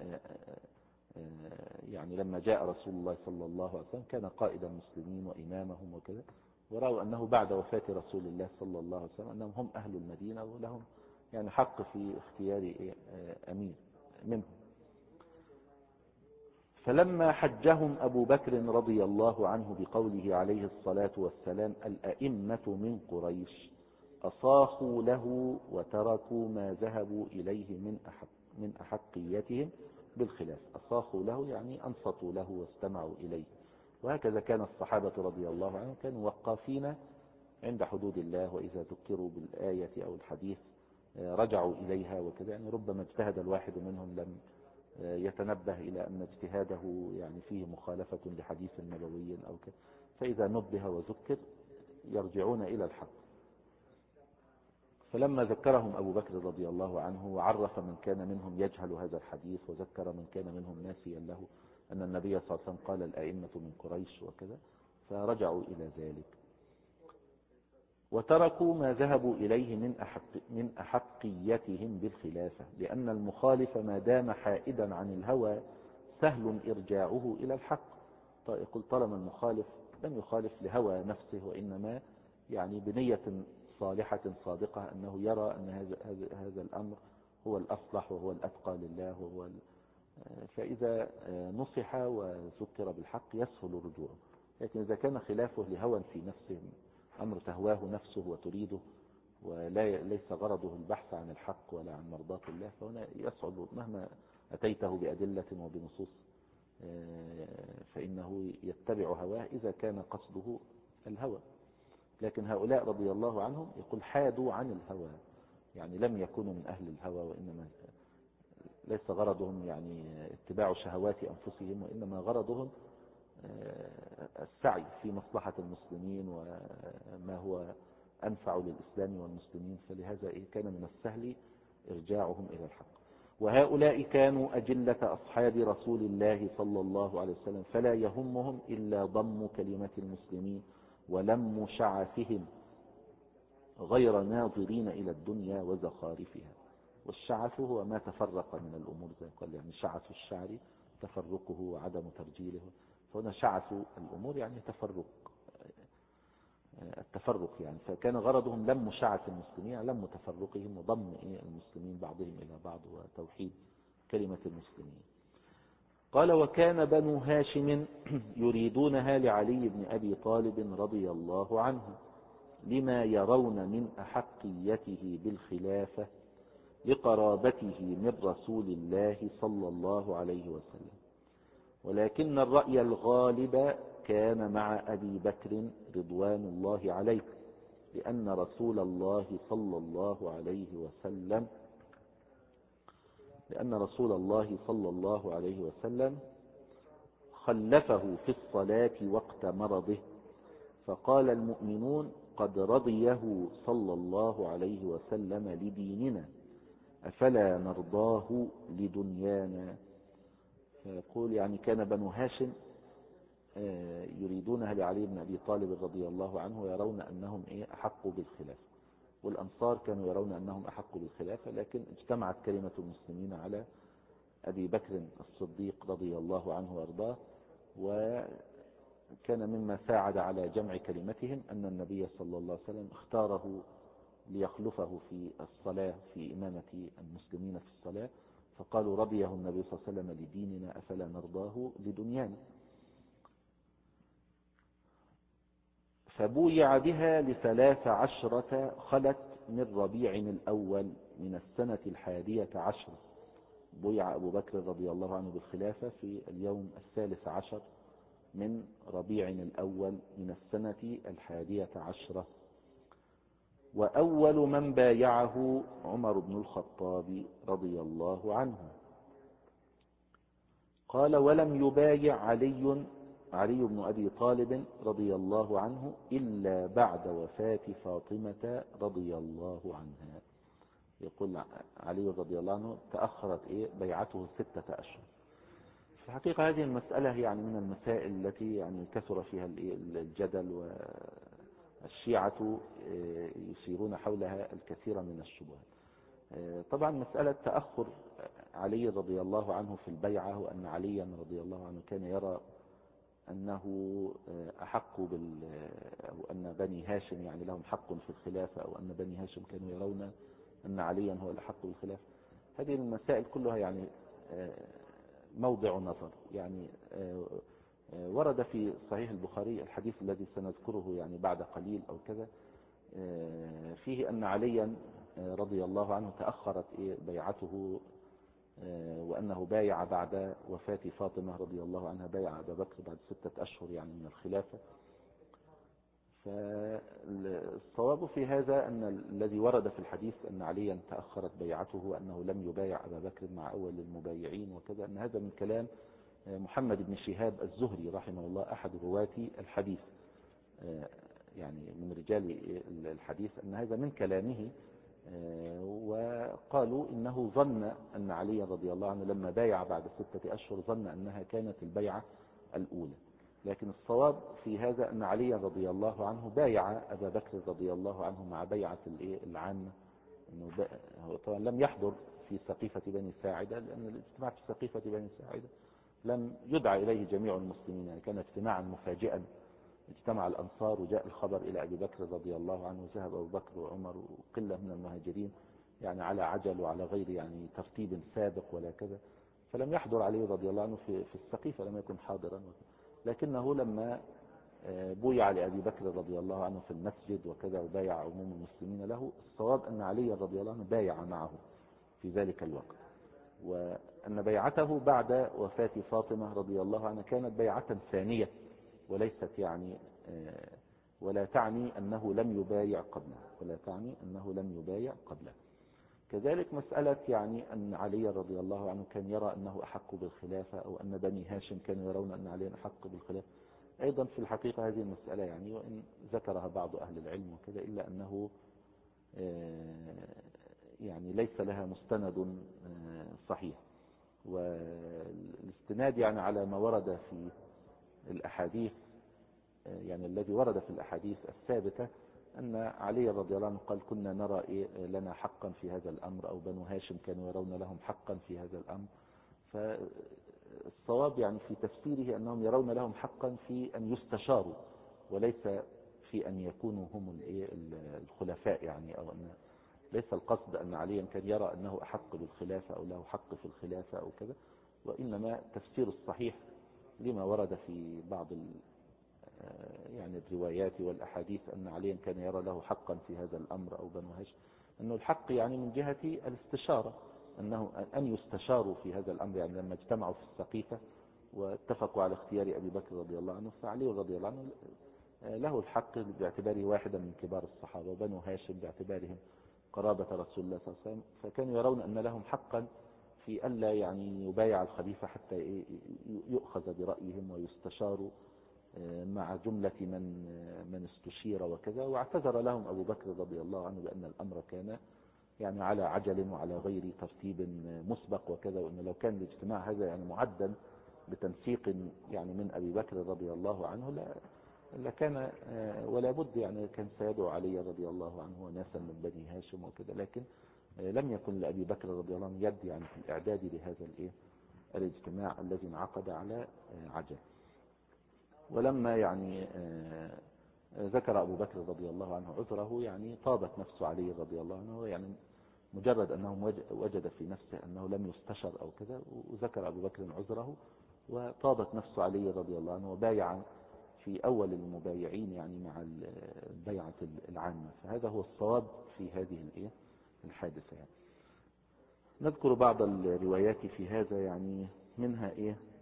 يعني لما جاء رسول الله صلى الله عليه وسلم كان قائد المسلمين وإمامهم وكذا، ورأوا أنه بعد وفاة رسول الله صلى الله عليه وسلم أنهم هم أهل المدينة ولهم يعني حق في اختيار أمير منهم. فلما حجهم أبو بكر رضي الله عنه بقوله عليه الصلاة والسلام: الأئمة من قريش، أصاخوا له وتركوا ما ذهبوا إليه من أحقيتهم بالخلاف. أصاخوا له يعني أنصتوا له واستمعوا إليه. وهكذا كان الصحابة رضي الله عنهم كانوا وقافين عند حدود الله، وإذا ذكروا بالآية أو الحديث رجعوا إليها وكذا. يعني ربما اجتهد الواحد منهم لم يتنبه إلى أن اجتهاده يعني فيه مخالفة لحديث نبوي أو كذا، فإذا نبه وذكر يرجعون إلى الحق. فلما ذكرهم أبو بكر رضي الله عنه وعرف من كان منهم يجهل هذا الحديث، وذكر من كان منهم ناسيا له أن النبي صلى الله عليه وسلم قال: الأئمة من قريش وكذا، فرجعوا إلى ذلك. وتركوا ما ذهبوا إليه من أحقيتهم بالخلافة، لأن المخالف ما دام حائدا عن الهوى سهل إرجاعه إلى الحق. يقول طالما المخالف لم يخالف لهوى نفسه، وإنما يعني بنية صالحة صادقة أنه يرى أن هذا الأمر هو الأصلح وهو الأتقى لله فإذا نصح وذكر بالحق يسهل رجوعه. لكن إذا كان خلافه لهوى في نفسه، أمر تهواه نفسه وتريده، وليس غرضه البحث عن الحق ولا عن مرضاة الله، فهنا يصعب مهما أتيته بأدلة وبنصوص فإنه يتبع هواه إذا كان قصده الهوى. لكن هؤلاء رضي الله عنهم يقول حادوا عن الهوى، يعني لم يكونوا من أهل الهوى، وإنما ليس غرضهم يعني اتباع شهوات أنفسهم، وإنما غرضهم السعي في مصلحة المسلمين وما هو أنفع للإسلام والمسلمين، فلهذا كان من السهل إرجاعهم إلى الحق. وهؤلاء كانوا أجلة أصحاب رسول الله صلى الله عليه وسلم، فلا يهمهم إلا ضم كلمة المسلمين ولم شعثهم، غير ناظرين إلى الدنيا وزخارفها. والشعث هو ما تفرق من الأمور، زي قال يعني شعث الشعر تفرقه وعدم ترجيله، فهنا شعث الأمور يعني التفرق يعني. فكان غرضهم لم شعث المسلمين، يعني لم تفرقهم وضم المسلمين بعضهم إلى بعض وتوحيد كلمة المسلمين. قال وكان بنو هاشم يريدونها لعلي بن أبي طالب رضي الله عنه، لما يرون من أحقيته بالخلافة لقرابته من رسول الله صلى الله عليه وسلم، ولكن الرأي الغالب كان مع أبي بكر رضوان الله عليه، لأن رسول الله صلى الله عليه وسلم خلفه في الصلاة وقت مرضه، فقال المؤمنون قد رضيه صلى الله عليه وسلم لديننا، أفلا نرضاه لدنيانا. فيقول يعني كان بنو هاشم يريدونها لعلي بن أبي طالب رضي الله عنه، ويرون أنهم أحقوا بالخلافة، والأنصار كانوا يرون أنهم أحقوا بالخلافة، لكن اجتمعت كلمة المسلمين على أبي بكر الصديق رضي الله عنه وارضاه. وكان مما ساعد على جمع كلمتهم أن النبي صلى الله عليه وسلم اختاره ليخلفه في الصلاة في إمامة المسلمين في الصلاة، فقالوا رضيه النبي صلى الله عليه وسلم لديننا أفلا نرضاه لدنيانا. فبويع بها ل13 خلت من ربيع الأول من السنة 11. بويع أبو بكر رضي الله عنه بالخلافة في اليوم 13 من ربيع الأول من السنة 11. وأول من بايعه عمر بن الخطاب رضي الله عنه. قال ولم يبايع علي بن أبي طالب رضي الله عنه إلا بعد وفاة فاطمة رضي الله عنها. يقول علي رضي الله عنه تأخرت بيعته 6 أشهر. في الحقيقة هذه المسألة يعني من المسائل التي يعني كثر فيها الجدل، والشيعة يثيرون حولها الكثير من الشبهات. طبعا مسألة تأخر علي رضي الله عنه في البيعة، وأن عليا رضي الله عنه كان يرى أنه أحق أو أن بني هاشم يعني لهم حق في الخلافة، أو أن بني هاشم كانوا يرون أن عليا هو الأحق بالخلافة. هذه المسائل كلها يعني موضع نظر. يعني ورد في صحيح البخاري الحديث الذي سنذكره يعني بعد قليل أو كذا، فيه أن عليا رضي الله عنه تأخرت بيعته، وأنه بايع بعد وفاة فاطمة رضي الله عنها، بايع أبا بكر بعد 6 أشهر يعني من الخلافة. فالصواب في هذا أن الذي ورد في الحديث أن عليا تأخرت بيعته وأنه لم يبايع أبا بكر مع أول المبايعين وكذا، أن هذا من كلام محمد بن شهاب الزهري رحمه الله، أحد رواة الحديث يعني من رجال الحديث، أن هذا من كلامه. وقالوا إنه ظن أن علي رضي الله عنه لما بايع بعد 6 أشهر ظن أنها كانت البيعة الأولى، لكن الصواب في هذا أن علي رضي الله عنه بايع أبا بكر رضي الله عنه مع بيعة العامة. هو طبعا لم يحضر في سقيفة بني ساعدة، لأن الاجتماع في سقيفة بني ساعدة لم يدعى إليه جميع المسلمين، يعني كان اجتماعا مفاجئا، اجتمع الأنصار وجاء الخبر إلى أبي بكر رضي الله عنه، وذهب أبو بكر وعمر وقلة من المهاجرين يعني على عجل وعلى غير يعني ترتيب سابق ولا كذا، فلم يحضر علي رضي الله عنه في السقيفة، لم يكن حاضرا. لكنه لما بويع لأبي بكر رضي الله عنه في المسجد وكذا وبايع عموم المسلمين له. الصواب أن علي رضي الله عنه بايع معه في ذلك الوقت، وأن بيعته بعد وفاة فاطمة رضي الله عنها كانت بيعة ثانية، وليست يعني ولا تعني أنه لم يبايع قبله. كذلك مسألة يعني أن علي رضي الله عنه كان يرى أنه أحق بالخلافة، أو أن بني هاشم كانوا يرون أن علي أحق بالخلافة. أيضا في الحقيقة هذه المسألة يعني وإن ذكرها بعض أهل العلم وكذا، إلا أنه يعني ليس لها مستند صحيح. والاستناد يعني على ما ورد في الأحاديث، يعني الذي ورد في الأحاديث الثابتة أن علي رضي الله عنه قال كنا نرى لنا حقا في هذا الأمر، أو بنو هاشم كانوا يرون لهم حقا في هذا الأمر. فالصواب يعني في تفسيره أنهم يرون لهم حقا في أن يستشاروا، وليس في أن يكونوا هم الخلفاء يعني، أو أن ليس القصد أن عليا كان يرى أنه أحق بالخلافة أو له حق في الخلافة أو كذا، وإنما تفسير الصحيح لما ورد في بعض يعني الروايات والأحاديث أن عليا كان يرى له حقا في هذا الأمر أو بنو هاشم، أنه الحق يعني من جهة الاستشارة، أنه أن يستشاروا في هذا الأمر. يعني لما اجتمعوا في السقيفة واتفقوا على اختيار أبي بكر رضي الله عنه، فعلي رضي الله عنه له الحق باعتباره واحدا من كبار الصحابة، وبنو هاشم باعتبارهم قرابة رسول الله صلى الله عليه وسلم، فكانوا يرون أن لهم حقا في ألا يعني يبايع الخليفة حتى يؤخذ برأيهم ويستشاروا مع جملة من استشير وكذا. واعتذر لهم أبو بكر رضي الله عنه بأن الأمر كان يعني على عجل وعلى غير ترتيب مسبق وكذا، وأن لو كان الاجتماع هذا يعني معدا بتنسيق يعني من أبي بكر رضي الله عنه لكان ولا بد يعني كان سيدعو علي رضي الله عنه وناسا من بني هاشم وكذا، لكن لم يكن لأبي بكر رضي الله عنه يد يعني في الإعداد لهذا الاجتماع الذي انعقد على عجل. ولما يعني ذكر أبو بكر رضي الله عنه عذره، يعني طابت نفس علي رضي الله عنه، يعني مجرد أنه وجد في نفسه أنه لم يستشر أو كذا، وذكر أبو بكر عذره وطابت نفس علي رضي الله عنه، وبايع في أول المبايعين يعني مع البيعة العامة. فهذا هو الصواب في هذه الحادثة. يعني نذكر بعض الروايات في هذا، يعني منها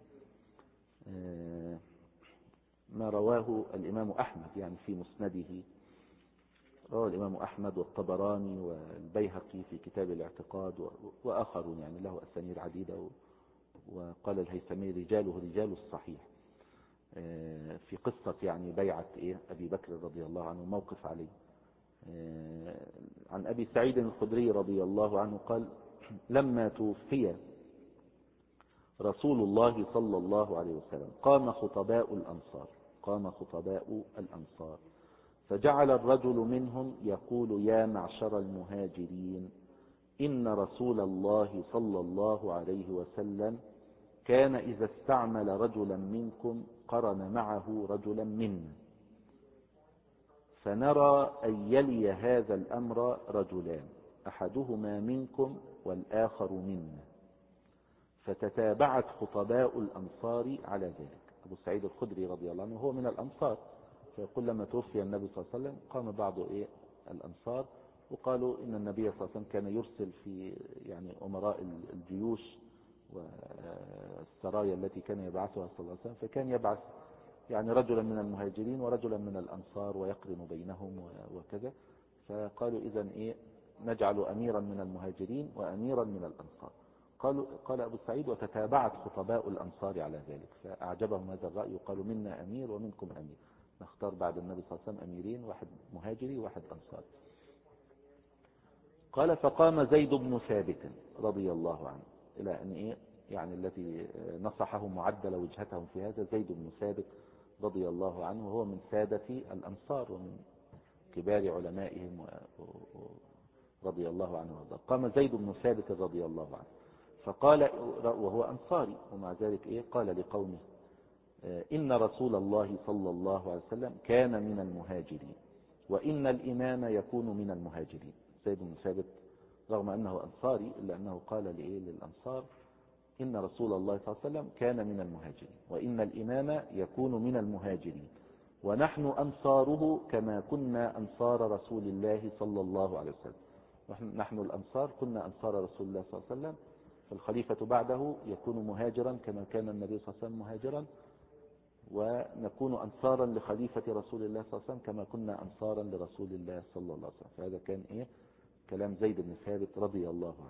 ما رواه الإمام أحمد يعني في مسنده. رواه الإمام أحمد والطبراني والبيهقي في كتاب الاعتقاد وآخرون يعني له أسانيد عديدة. وقال الهيثمي رجاله رجال الصحيح في قصة يعني بيعة أبي بكر رضي الله عنه، موقف عليه. عن أبي سعيد الخدري رضي الله عنه قال لما توفي رسول الله صلى الله عليه وسلم قام خطباء الأنصار فجعل الرجل منهم يقول يا معشر المهاجرين إن رسول الله صلى الله عليه وسلم كان إذا استعمل رجلا منكم قرن معه رجلا منا، فنرى أن يلي هذا الأمر رجلان أحدهما منكم والآخر منا. فتتابعت خطباء الأنصار على ذلك. أبو سعيد الخدري رضي الله عنه هو من الأنصار، فيقول لما توفي النبي صلى الله عليه وسلم قام بعض الأنصار وقالوا إن النبي صلى الله عليه وسلم كان يرسل في يعني أمراء الجيوش والسرايا التي كان يبعثها صلى الله عليه وسلم، فكان يبعث يعني رجلا من المهاجرين ورجلا من الأنصار ويقرن بينهم وكذا. فقالوا إذن نجعل أميرا من المهاجرين وأميرا من الأنصار. قال أبو سعيد وتتابعت خطباء الأنصار على ذلك، فأعجبهم هذا الرأي وقالوا منا أمير ومنكم أمير، نختار بعد النبي صلى الله عليه وسلم أميرين، واحد مهاجري واحد أنصاري. قال فقام زيد بن ثابت رضي الله عنه، إلى أن يعني الذي نصحه معدل وجهتهم في هذا زيد بن ثابت رضي الله عنه، وهو من سادة الأنصار ومن كبار علمائهم رضي الله عنه وارضاه. قام زيد بن ثابت رضي الله عنه فقال، وهو أنصاري ومع ذلك قال لقومه إن رسول الله صلى الله عليه وسلم كان من المهاجرين وإن الإمام يكون من المهاجرين. زيد بن ثابت رغم أنه أنصاري إلا أنه قال للأنصار إن رسول الله صلى الله عليه وسلم كان من المهاجرين وإن الإمام يكون من المهاجرين، ونحن أنصاره كما كنا أنصار رسول الله صلى الله عليه وسلم. نحن الأنصار كنا أنصار رسول الله صلى الله عليه وسلم، فالخليفة بعده يكون مهاجرا كما كان النبي صلى الله عليه وسلم مهاجرا، ونكون أنصارا لخليفة رسول الله صلى الله عليه وسلم كما كنا أنصارا لرسول الله صلى الله عليه وسلم. فهذا كان كلام زيد بن ثابت رضي الله عنه.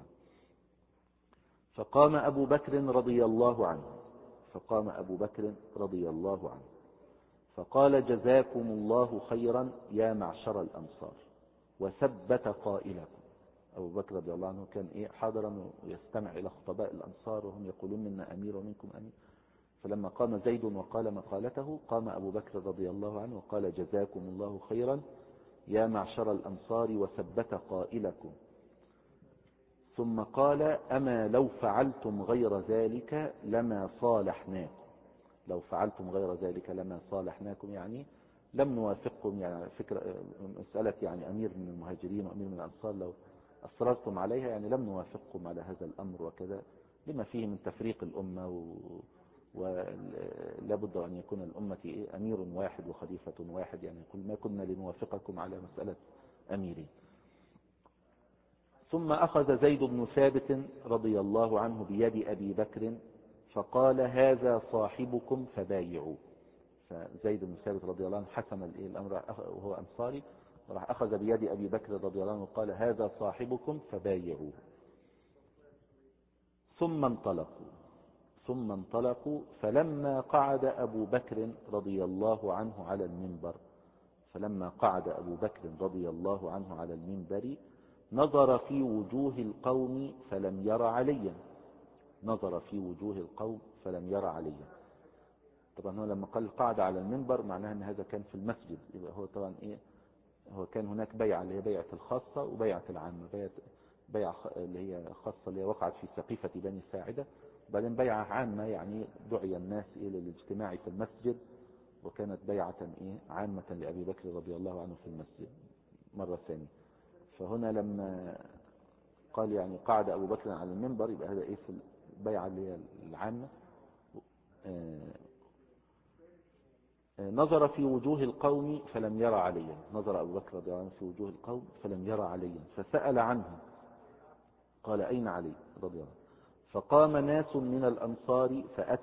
فقام أبو بكر رضي الله عنه فقام أبو بكر رضي الله عنه فقال: جزاكم الله خيرا يا معشر الأنصار، وثبت قائلكم. أبو بكر رضي الله عنه كان حاضرا ويستمع إلى خطباء الأنصار وهم يقولون منا أمير ومنكم أمير. فلما قام زيد وقال مقالته، قام أبو بكر رضي الله عنه وقال: جزاكم الله خيرا يا معشر الأنصار، وثبت قائلكم. ثم قال: أما لو فعلتم غير ذلك لما صالحناكم. لو فعلتم غير ذلك لما صالحناكم، يعني لم نوافقكم، يعني فكرة مسألة يعني أمير من المهاجرين وأمير من الأنصار لو أصررتم عليها، يعني لم نوافقكم على هذا الأمر وكذا، لما فيه من تفريق الأمة ولا بد أن يكون الأمة أمير واحد وخليفة واحد، يعني كل ما كنا لنوافقكم على مسألة أميرين. ثم أخذ زيد بن ثابت رضي الله عنه بيد أبي بكر فقال: هذا صاحبكم فبايعوا. فزيد بن ثابت رضي الله عنه حسم الأمر وهو أنصاري، وراح أخذ بيد أبي بكر رضي الله عنه وقال: هذا صاحبكم فبايعوا. ثم انطلقوا فلما قعد أبو بكر رضي الله عنه على المنبر نظر في وجوه القوم فلم ير عليا. طبعا هو لما قال قعد على المنبر معناها ان هذا كان في المسجد، يبقى هو طبعا هو كان هناك بيعة اللي هي بيعة الخاصة وبيعة العامة. بيعة اللي هي خاصة اللي هي وقعت في سقيفة بني ساعدة، وبعدين بيعة عامة يعني دعي الناس إلى الاجتماع في المسجد، وكانت بيعة عامة لأبي بكر رضي الله عنه في المسجد مرة ثانية. فهنا لما قال يعني قعد أبو بكر على المنبر، يبقى هذا في البيعة اللي هي العامة. نظر في وجوه القوم فلم يرى عليا. نظر أبو بكر رضي الله عنه في وجوه القوم فلم يرى عليا، فسأل عنه قال: أين علي رضي الله عنه؟ فقام ناس من الأنصار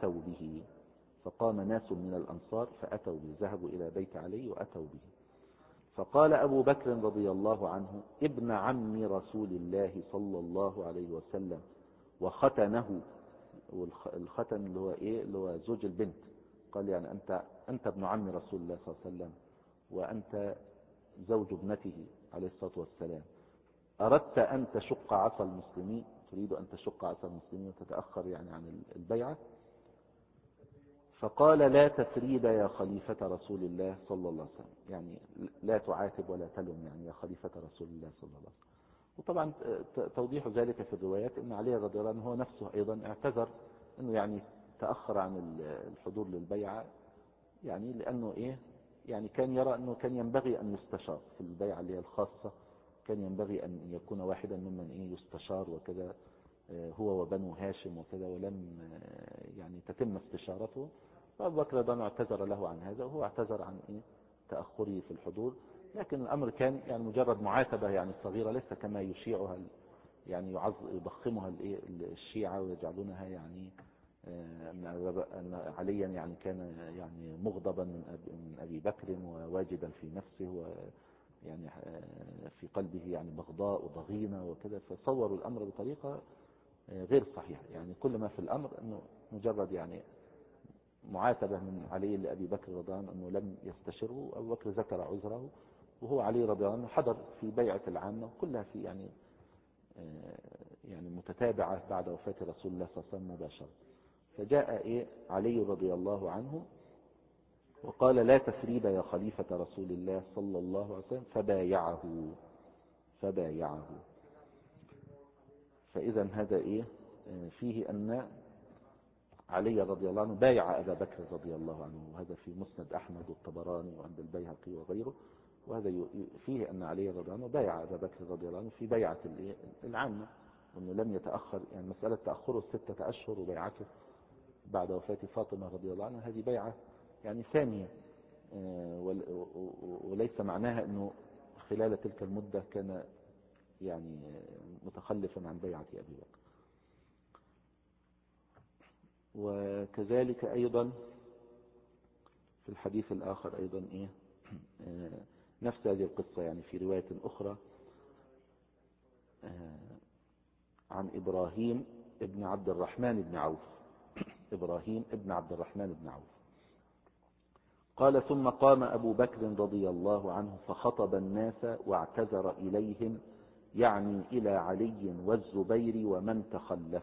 فأتوا به، ذهبوا إلى بيت علي وأتوا به. فقال أبو بكر رضي الله عنه: ابن عم رسول الله صلى الله عليه وسلم وختنه. والختن اللي هو زوج البنت. قال يعني أنت ابن عم رسول الله صلى الله عليه وسلم، وأنت زوج ابنته عليه الصلاة والسلام. أردت أن تشق عصا المسلمين، تريد أن تشق عصا المسلمين وتتأخر يعني عن البيعة. فقال: لا تثريب يا خليفة رسول الله صلى الله عليه وسلم، يعني لا تعاتب ولا تلم يعني يا خليفة رسول الله صلى الله عليه وسلم. وطبعا توضيح ذلك في الروايات ان علي رضي الله عنه هو نفسه ايضا اعتذر انه يعني تأخر عن الحضور للبيعة، يعني لانه يعني كان يرى انه كان ينبغي ان يستشار في البيعة اللي هي الخاصة، كان ينبغي ان يكون واحدا ممن يستشار وكذا، هو وبنو هاشم وكذا، ولم يعني تتم استشارته. فأبو بكر رضي الله عنه اعتذر له عن هذا، وهو اعتذر عن تأخره في الحضور. لكن الأمر كان يعني مجرد معاتبة يعني صغيرة، ليس كما يشيعها يعني يضخمها الشيعة ويجعلونها يعني أن عليا يعني كان يعني مغضبا من أبي بكر وواجدا في نفسه ويعني في قلبه يعني بغضاء وضغينة وكذا، فصوروا الأمر بطريقة غير صحيحة. يعني كل ما في الأمر أنه مجرد يعني معاتبة من علي لأبي بكر رضي الله عنه أنه لم يستشره. أبو بكر ذكر عذره، وهو علي رضي الله عنه حضر في بيعة العامة، كلها في يعني متتابعة بعد وفاة رسول الله صلى الله عليه وسلم مباشرة. فجاء علي رضي الله عنه وقال: لا تثريب يا خليفة رسول الله صلى الله عليه وسلم، فبايعه. فإذا هذا فيه أن علي رضي الله عنه بايع أبا بكر رضي الله عنه، وهذا في مسند أحمد والطبراني وعند البيهقي وغيره. وهذا فيه أن علي رضي الله عنه بايع أبا بكر رضي الله عنه في بيعة العامة، وأنه لم يتأخر. يعني مسألة تأخره 6 أشهر وبيعته بعد وفاة فاطمة رضي الله عنها، هذه بيعة يعني ثانية وليس معناها أنه خلال تلك المدة كان يعني متخلفا عن بيعة أبي بكر. وكذلك أيضا في الحديث الآخر أيضا نفس هذه القصة يعني في رواية أخرى عن إبراهيم ابن عبد الرحمن بن عوف. إبراهيم ابن عبد الرحمن بن عوف قال: ثم قام أبو بكر رضي الله عنه فخطب الناس واعتذر إليهم، يعني إلى علي والزبير ومن تخلف،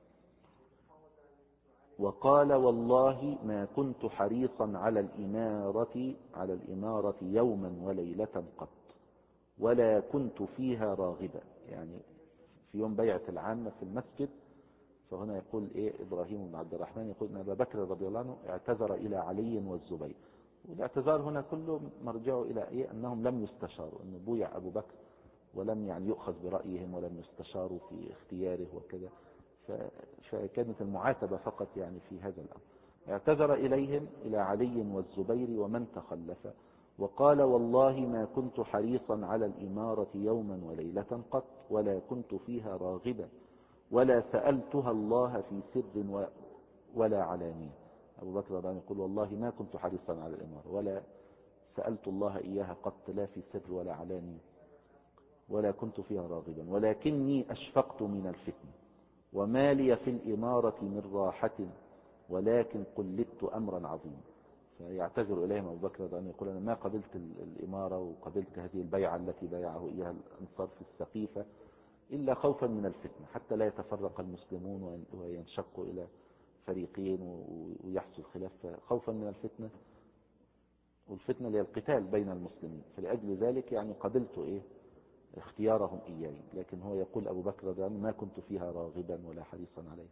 وقال: والله ما كنت حريصا على الإمارة يوما وليلة قط، ولا كنت فيها راغبا. يعني في يوم بيعة العامة في المسجد، فهنا يقول إبراهيم بن عبد الرحمن يقول أن أبا بكر رضي الله عنه اعتذر إلى علي والزبير. والاعتذار هنا كله مرجعه إلى أنهم لم يستشاروا، أنه بويع أبو بكر ولم يعني يؤخذ برأيهم ولم يستشاروا في اختياره وكذا، فكانت المعاتبة فقط يعني في هذا الأمر. اعتذر إليهم إلى علي والزبير ومن تخلف، وقال: والله ما كنت حريصا على الإمارة يوما وليلة قط، ولا كنت فيها راغبا، ولا سألتها الله في سر ولا علانية. أبو بكر رضي الله عنه يقول: والله ما كنت حريصا على الإمارة ولا سألت الله إياها قط، لا في سر ولا علانية، ولا كنت فيها راغبا، ولكني أشفقت من الفتنة، وما لي في الإمارة من راحة، ولكن قلدت أمرا عظيما. فيعتذر إليهم أبو بكر رضي الله عنه يقول: أنا ما قبلت الإمارة وقبلت هذه البيعة التي بايعه إياها الأنصار في السقيفة إلا خوفا من الفتنة، حتى لا يتفرق المسلمون وينشقوا إلى فريقين ويحصل خلاف، خوفا من الفتنة، والفتنة للقتال بين المسلمين. فلأجل ذلك يعني قبلت اختيارهم إياي. لكن هو يقول أبو بكر رضي الله عنه: ما كنت فيها راغبا ولا حريصا عليه،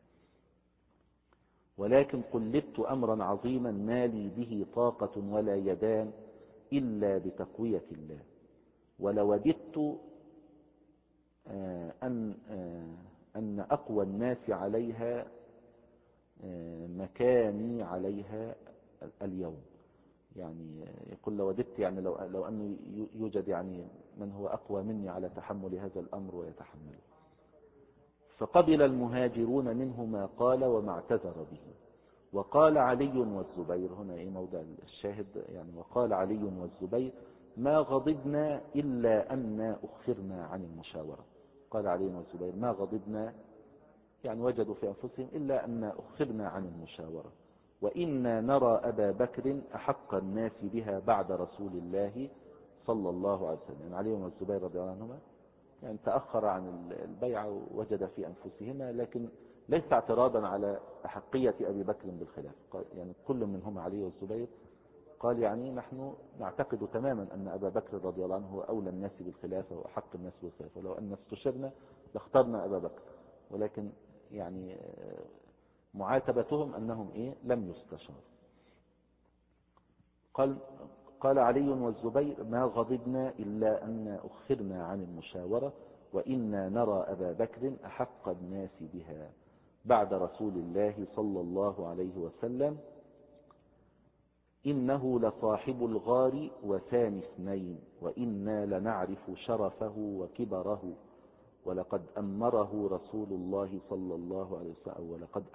ولكن قلدت أمرا عظيما ما لي به طاقة ولا يدان إلا بتقوية الله، ولوددت أن أقوى الناس عليها مكاني عليها اليوم. يعني يقول: لوددت يعني لو أنه يوجد يعني من هو أقوى مني على تحمل هذا الأمر ويتحمله. فقبل المهاجرون منه ما قال وما اعتذر به. وقال علي والزبير، هنا موضع الشاهد يعني، وقال علي والزبير: ما غضبنا إلا أن أخرنا عن المشاورة. قال علي والزبير: ما غضبنا يعني وجدوا في أنفسهم إلا أن أخرنا عن المشاورة، وإنا نرى أبا بكر أحق الناس بها بعد رسول الله صلى الله عليه وسلم. يعني علي والزبير رضي الله عنهما يعني تأخر عن البيعة ووجد في أنفسهما، لكن ليس اعتراضا على أحقية أبي بكر بالخلاف. يعني كل منهما علي والزبير قال: يعني نحن نعتقد تماما أن أبا بكر رضي الله عنه هو أولى الناس بالخلافة وأحق الناس بالخلافة، ولو أن استشرنا لاخترنا أبا بكر. ولكن يعني معاتبتهم أنهم لم يستشاروا. قال علي والزبير: ما غضبنا إلا أن أخرنا عن المشاورة، وإنا نرى أبا بكر أحق الناس بها بعد رسول الله صلى الله عليه وسلم، إنه لصاحب الغار وثاني اثنين، وإنا لنعرف شرفه وكبره، ولقد أمره رسول الله صلى الله عليه وسلم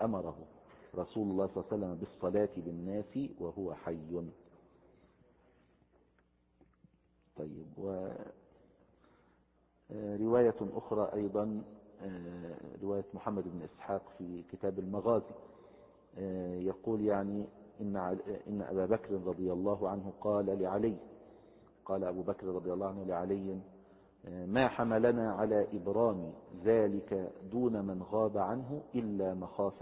بالصلاة بالناس وهو حي. طيب. ورواية أخرى أيضا، رواية محمد بن إسحاق في كتاب المغازي، يقول يعني إن أبا بكر رضي الله عنه قال أبو بكر رضي الله عنه لعلي: ما حملنا على إبرام ذلك دون من غاب عنه إلا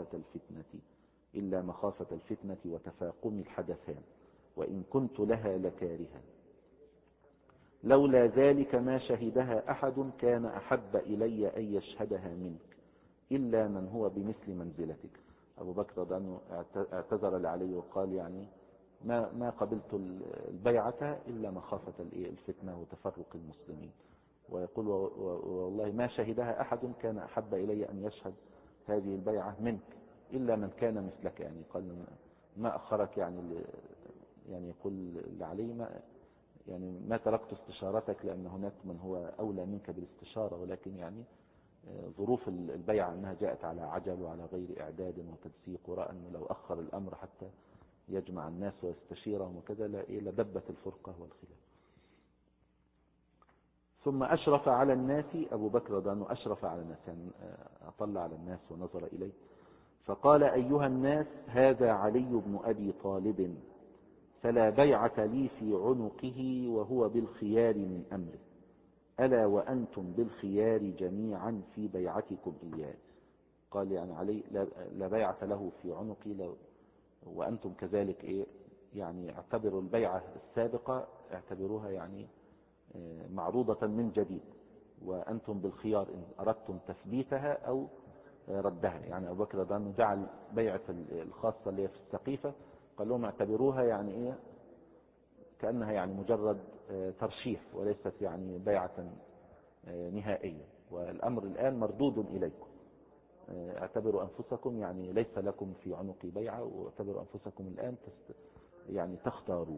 مخافة الفتنة وتفاقم الحدثان، وإن كنت لها لكارها، لولا ذلك ما شهدها أحد كان أحب إلي أن يشهدها منك إلا من هو بمثل منزلتك. أبو بكر رضي الله عنه اعتذر لعلي وقال: يعني ما قبلت البيعة إلا مخافة الفتنة وتفرق المسلمين. ويقول: والله ما شهدها أحد كان أحب إلي أن يشهد هذه البيعة منك إلا من كان مثلك. يعني قال: ما أخرك يعني يعني يقول لعلي ما تركت استشارتك لأن هناك من هو أولى منك بالاستشارة، ولكن يعني ظروف البيعة أنها جاءت على عجل وعلى غير إعداد وتنسيق، ورأى أنه لو أخر الأمر حتى يجمع الناس ويستشيرهم وكذا لدبت الفرقة والخلاف. ثم أشرف على الناس أبو بكر رضي الله عنه، أشرف على الناس يعني أطلع على الناس ونظر إليه فقال: أيها الناس، هذا علي بن أبي طالب، فلا بيعة لي في عنقه وهو بالخيار من أمره، ألا وأنتم بالخيار جميعا في بيعتكم إياه. قال يعني علي لا بيعة له في عنقي وأنتم كذلك يعني اعتبروا البيعة السابقة اعتبروها يعني معروضة من جديد، وأنتم بالخيار إن أردتم تثبيتها أو ردها. يعني أبو بكر رضي الله عنه جعل بيعة الخاصة اللي هي في السقيفة قال لهم اعتبروها يعني كأنها يعني مجرد ترشيح وليست يعني بيعة نهائية، والأمر الآن مردود إليكم، اعتبروا أنفسكم يعني ليس لكم في عنق بيعة، واعتبروا أنفسكم الآن يعني تختاروا،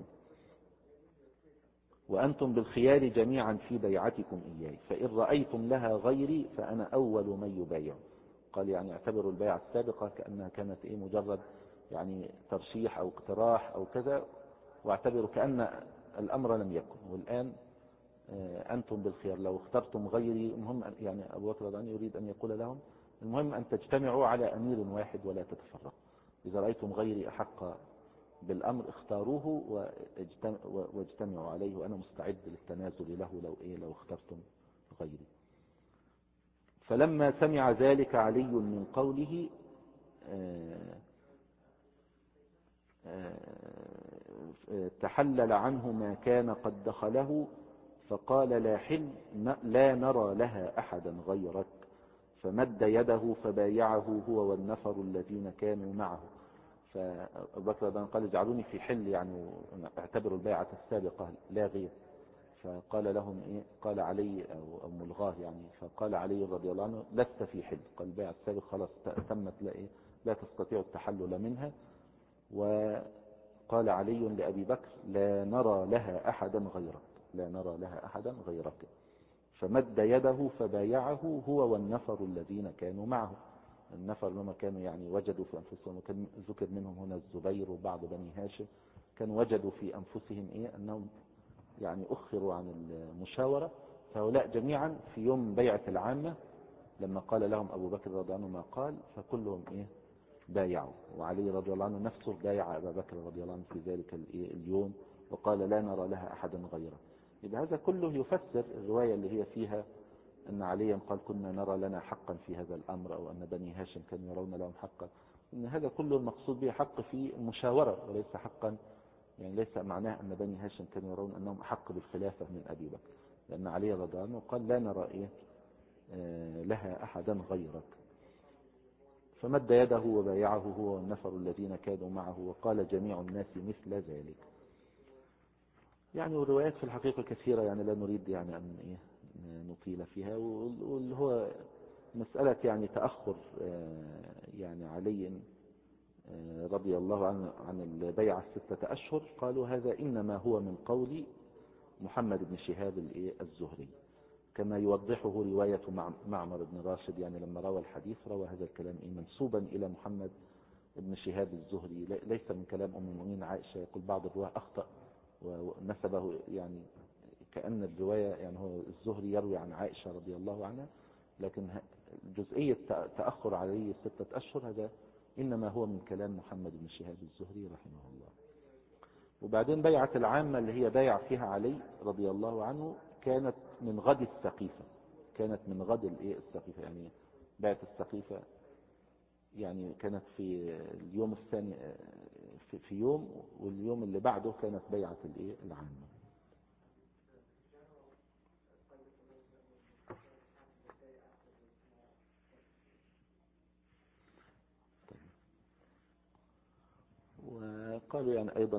وأنتم بالخيار جميعا في بيعتكم إياي، فإن رأيتم لها غيري فأنا أول من يبايع. قال يعني اعتبروا البيعة السابقة كأنها كانت مجرد يعني ترشيح أو اقتراح أو كذا، واعتبروا كأن الأمر لم يكن، والآن أنتم بالخيار، لو اخترتم غيري. المهم يعني أبو بكر رضي الله عنه يريد أن يقول لهم المهم أن تجتمعوا على أمير واحد ولا تتفرقوا، إذا رأيتم غيري أحق بالأمر اختاروه واجتمعوا عليه، وأنا مستعد للتنازل له لو اخترتم غيري. فلما سمع ذلك علي من قوله تحلل عنه ما كان قد دخله، فقال: لا نرى لها أحدا غيرك، فمد يده فبايعه هو والنفر الذين كانوا معه. فأبو بكر قال: اجعلوني في حل، يعني اعتبروا البيعة السابقة لا غير. فقال لهم قال علي أو ملغاه يعني، فقال علي رضي الله عنه: لست في حل، قال البيعة السابقة خلاص تمت، لا تستطيع التحلل منها. وقال علي لأبي بكر: لا نرى لها أحدا غيرك، لا نرى لها أحدا غيرك. فمد يده فبايعه هو والنفر الذين كانوا معه. النفر لما كانوا يعني وجدوا في أنفسهم، وكان ذكر منهم هنا الزبير وبعض بني هاشم، كانوا وجدوا في أنفسهم أنهم يعني أخروا عن المشاورة، فهؤلاء جميعا في يوم بيعة العامة لما قال لهم أبو بكر رضي الله عنه ما قال، فكلهم بايعوا، وعلي رضي الله عنه نفسه بايع أبا بكر رضي الله عنه في ذلك اليوم، وقال: لا نرى لها أحدا غيره. إذا هذا كله يفسر الرواية اللي هي فيها أن عليا قال: كنا نرى لنا حقا في هذا الأمر، أو أن بني هاشم كانوا يرون لهم حقا. إن هذا كله المقصود به حق في المشاورة، وليس حقا يعني ليس معناه أن بني هاشم كانوا يرون أنهم أحق بالخلافة من أبي بكر، لأن علي رضي الله عنه قال: لا نرى لها أحدا غيرك. فمد يده وبايعه هو والنفر الذين كانوا معه، وقال جميع الناس مثل ذلك. يعني الروايات في الحقيقة كثيرة، يعني لا نريد يعني أن نطيل فيها، واللي هو مسألة يعني تأخر يعني علي رضي الله عنه عن البيعة 6 أشهر، قالوا هذا إنما هو من قول محمد بن شهاب الزهري، كما يوضحه رواية معمر بن راشد، يعني لما روى الحديث روى هذا الكلام منسوبا إلى محمد بن شهاب الزهري، ليس من كلام أم المؤمنين عائشة. يقول بعض الرواة أخطأ ونسبه يعني كأن الرواية يعني هو الزهري يروي عن عائشة رضي الله عنها، لكن جزئية تأخر عليه 6 أشهر هذا إنما هو من كلام محمد بن شهاب الزهري رحمه الله. وبعدين بيعة العامة اللي هي بايع فيها علي رضي الله عنه كانت من غد السقيفة، كانت من غد السقيفة، يعني بيعة السقيفة يعني كانت في اليوم الثاني في يوم، واليوم اللي بعده كانت بيعة العامة. وقالوا يعني أيضا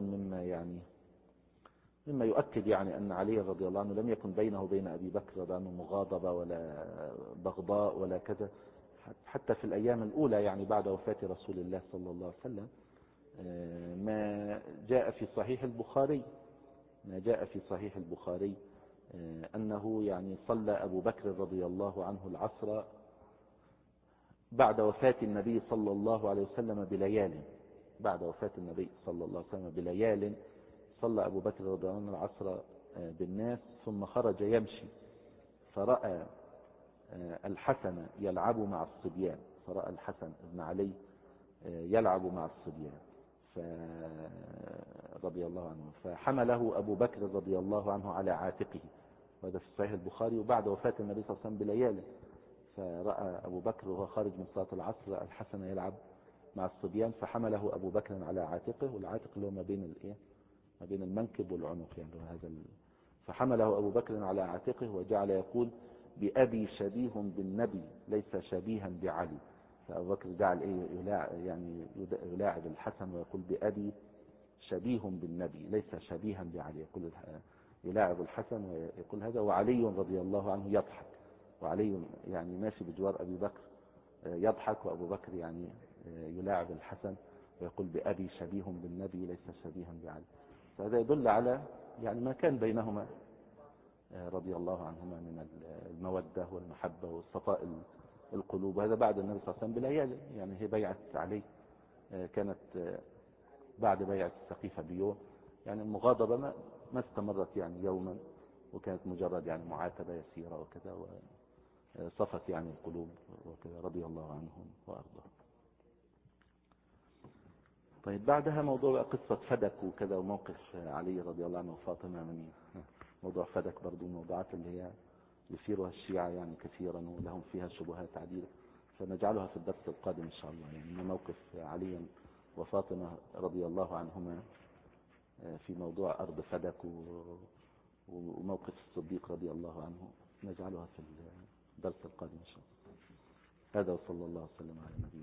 مما يؤكد يعني أن علي رضي الله عنه لم يكن بينه وبين أبي بكر رضي الله عنه مغاضبة ولا بغضاء ولا كذا، حتى في الأيام الأولى يعني بعد وفاة رسول الله صلى الله عليه وسلم ما جاء في صحيح البخاري أنه يعني صلى أبو بكر رضي الله عنه العصر بعد وفاة النبي صلى الله عليه وسلم بليال، صلى أبو بكر رضي الله عنه العصر بالناس، ثم خرج يمشي فرأى الحسن يلعب مع الصبيان، بن علي يلعب مع الصبيان رضي الله عنه، فحمله أبو بكر رضي الله عنه على عاتقه، وهذا في صحيح البخاري. وبعد وفاة النبي صلى الله عليه وسلم بليال فرأى أبو بكر وهو خارج من صلاة العصر الحسن يلعب مع الصبيان، فحمله أبو بكر على عاتقه، والعاتق اللي هو ما بين المنكب والعنق يعني هذا فحمله أبو بكر على عاتقه وجعل يقول: بأبي شبيه بالنبي ليس شبيها بعلي. فأبو بكر جعل يلاعب الحسن ويقول: بأبي شبيه بالنبي ليس شبيها بعلي، يقول يلاعب الحسن ويقول هذا. وعلي رضي الله عنه يضحك، وعلي يعني ماشي بجوار أبي بكر يضحك، وأبو بكر يعني يلاعب الحسن ويقول: بأبي شبيه بالنبي ليس شبيها بعلي. فهذا يدل على يعني ما كان بينهما رضي الله عنهما من المودة والمحبة والصفاء القلوب. هذا بعد النبي صلى الله عليه وسلم بليالي، يعني هي بيعة علي كانت بعد بيعة السقيفة بيوم، يعني المغاضبة ما استمرت يعني يوما، وكانت مجرد يعني معاتبة يسيرة وكذا، وصفت يعني القلوب وكذا رضي الله عنهم وأرضاهم. طيب بعدها موضوع قصة فدك وكذا، وموقف علي رضي الله عنه وفاطمة من موضوع فدك، برضو موضوعات اللي هي يثيرها الشيعة يعني كثيرا ولهم فيها شبهات عديدة، فنجعلها في الدرس القادم إن شاء الله. يعني موقف علي وفاطمة رضي الله عنهما في موضوع أرض فدك وموقف الصديق رضي الله عنه نجعلها في الدرس القادم إن شاء الله. هذا وصلى الله وسلم على النبي.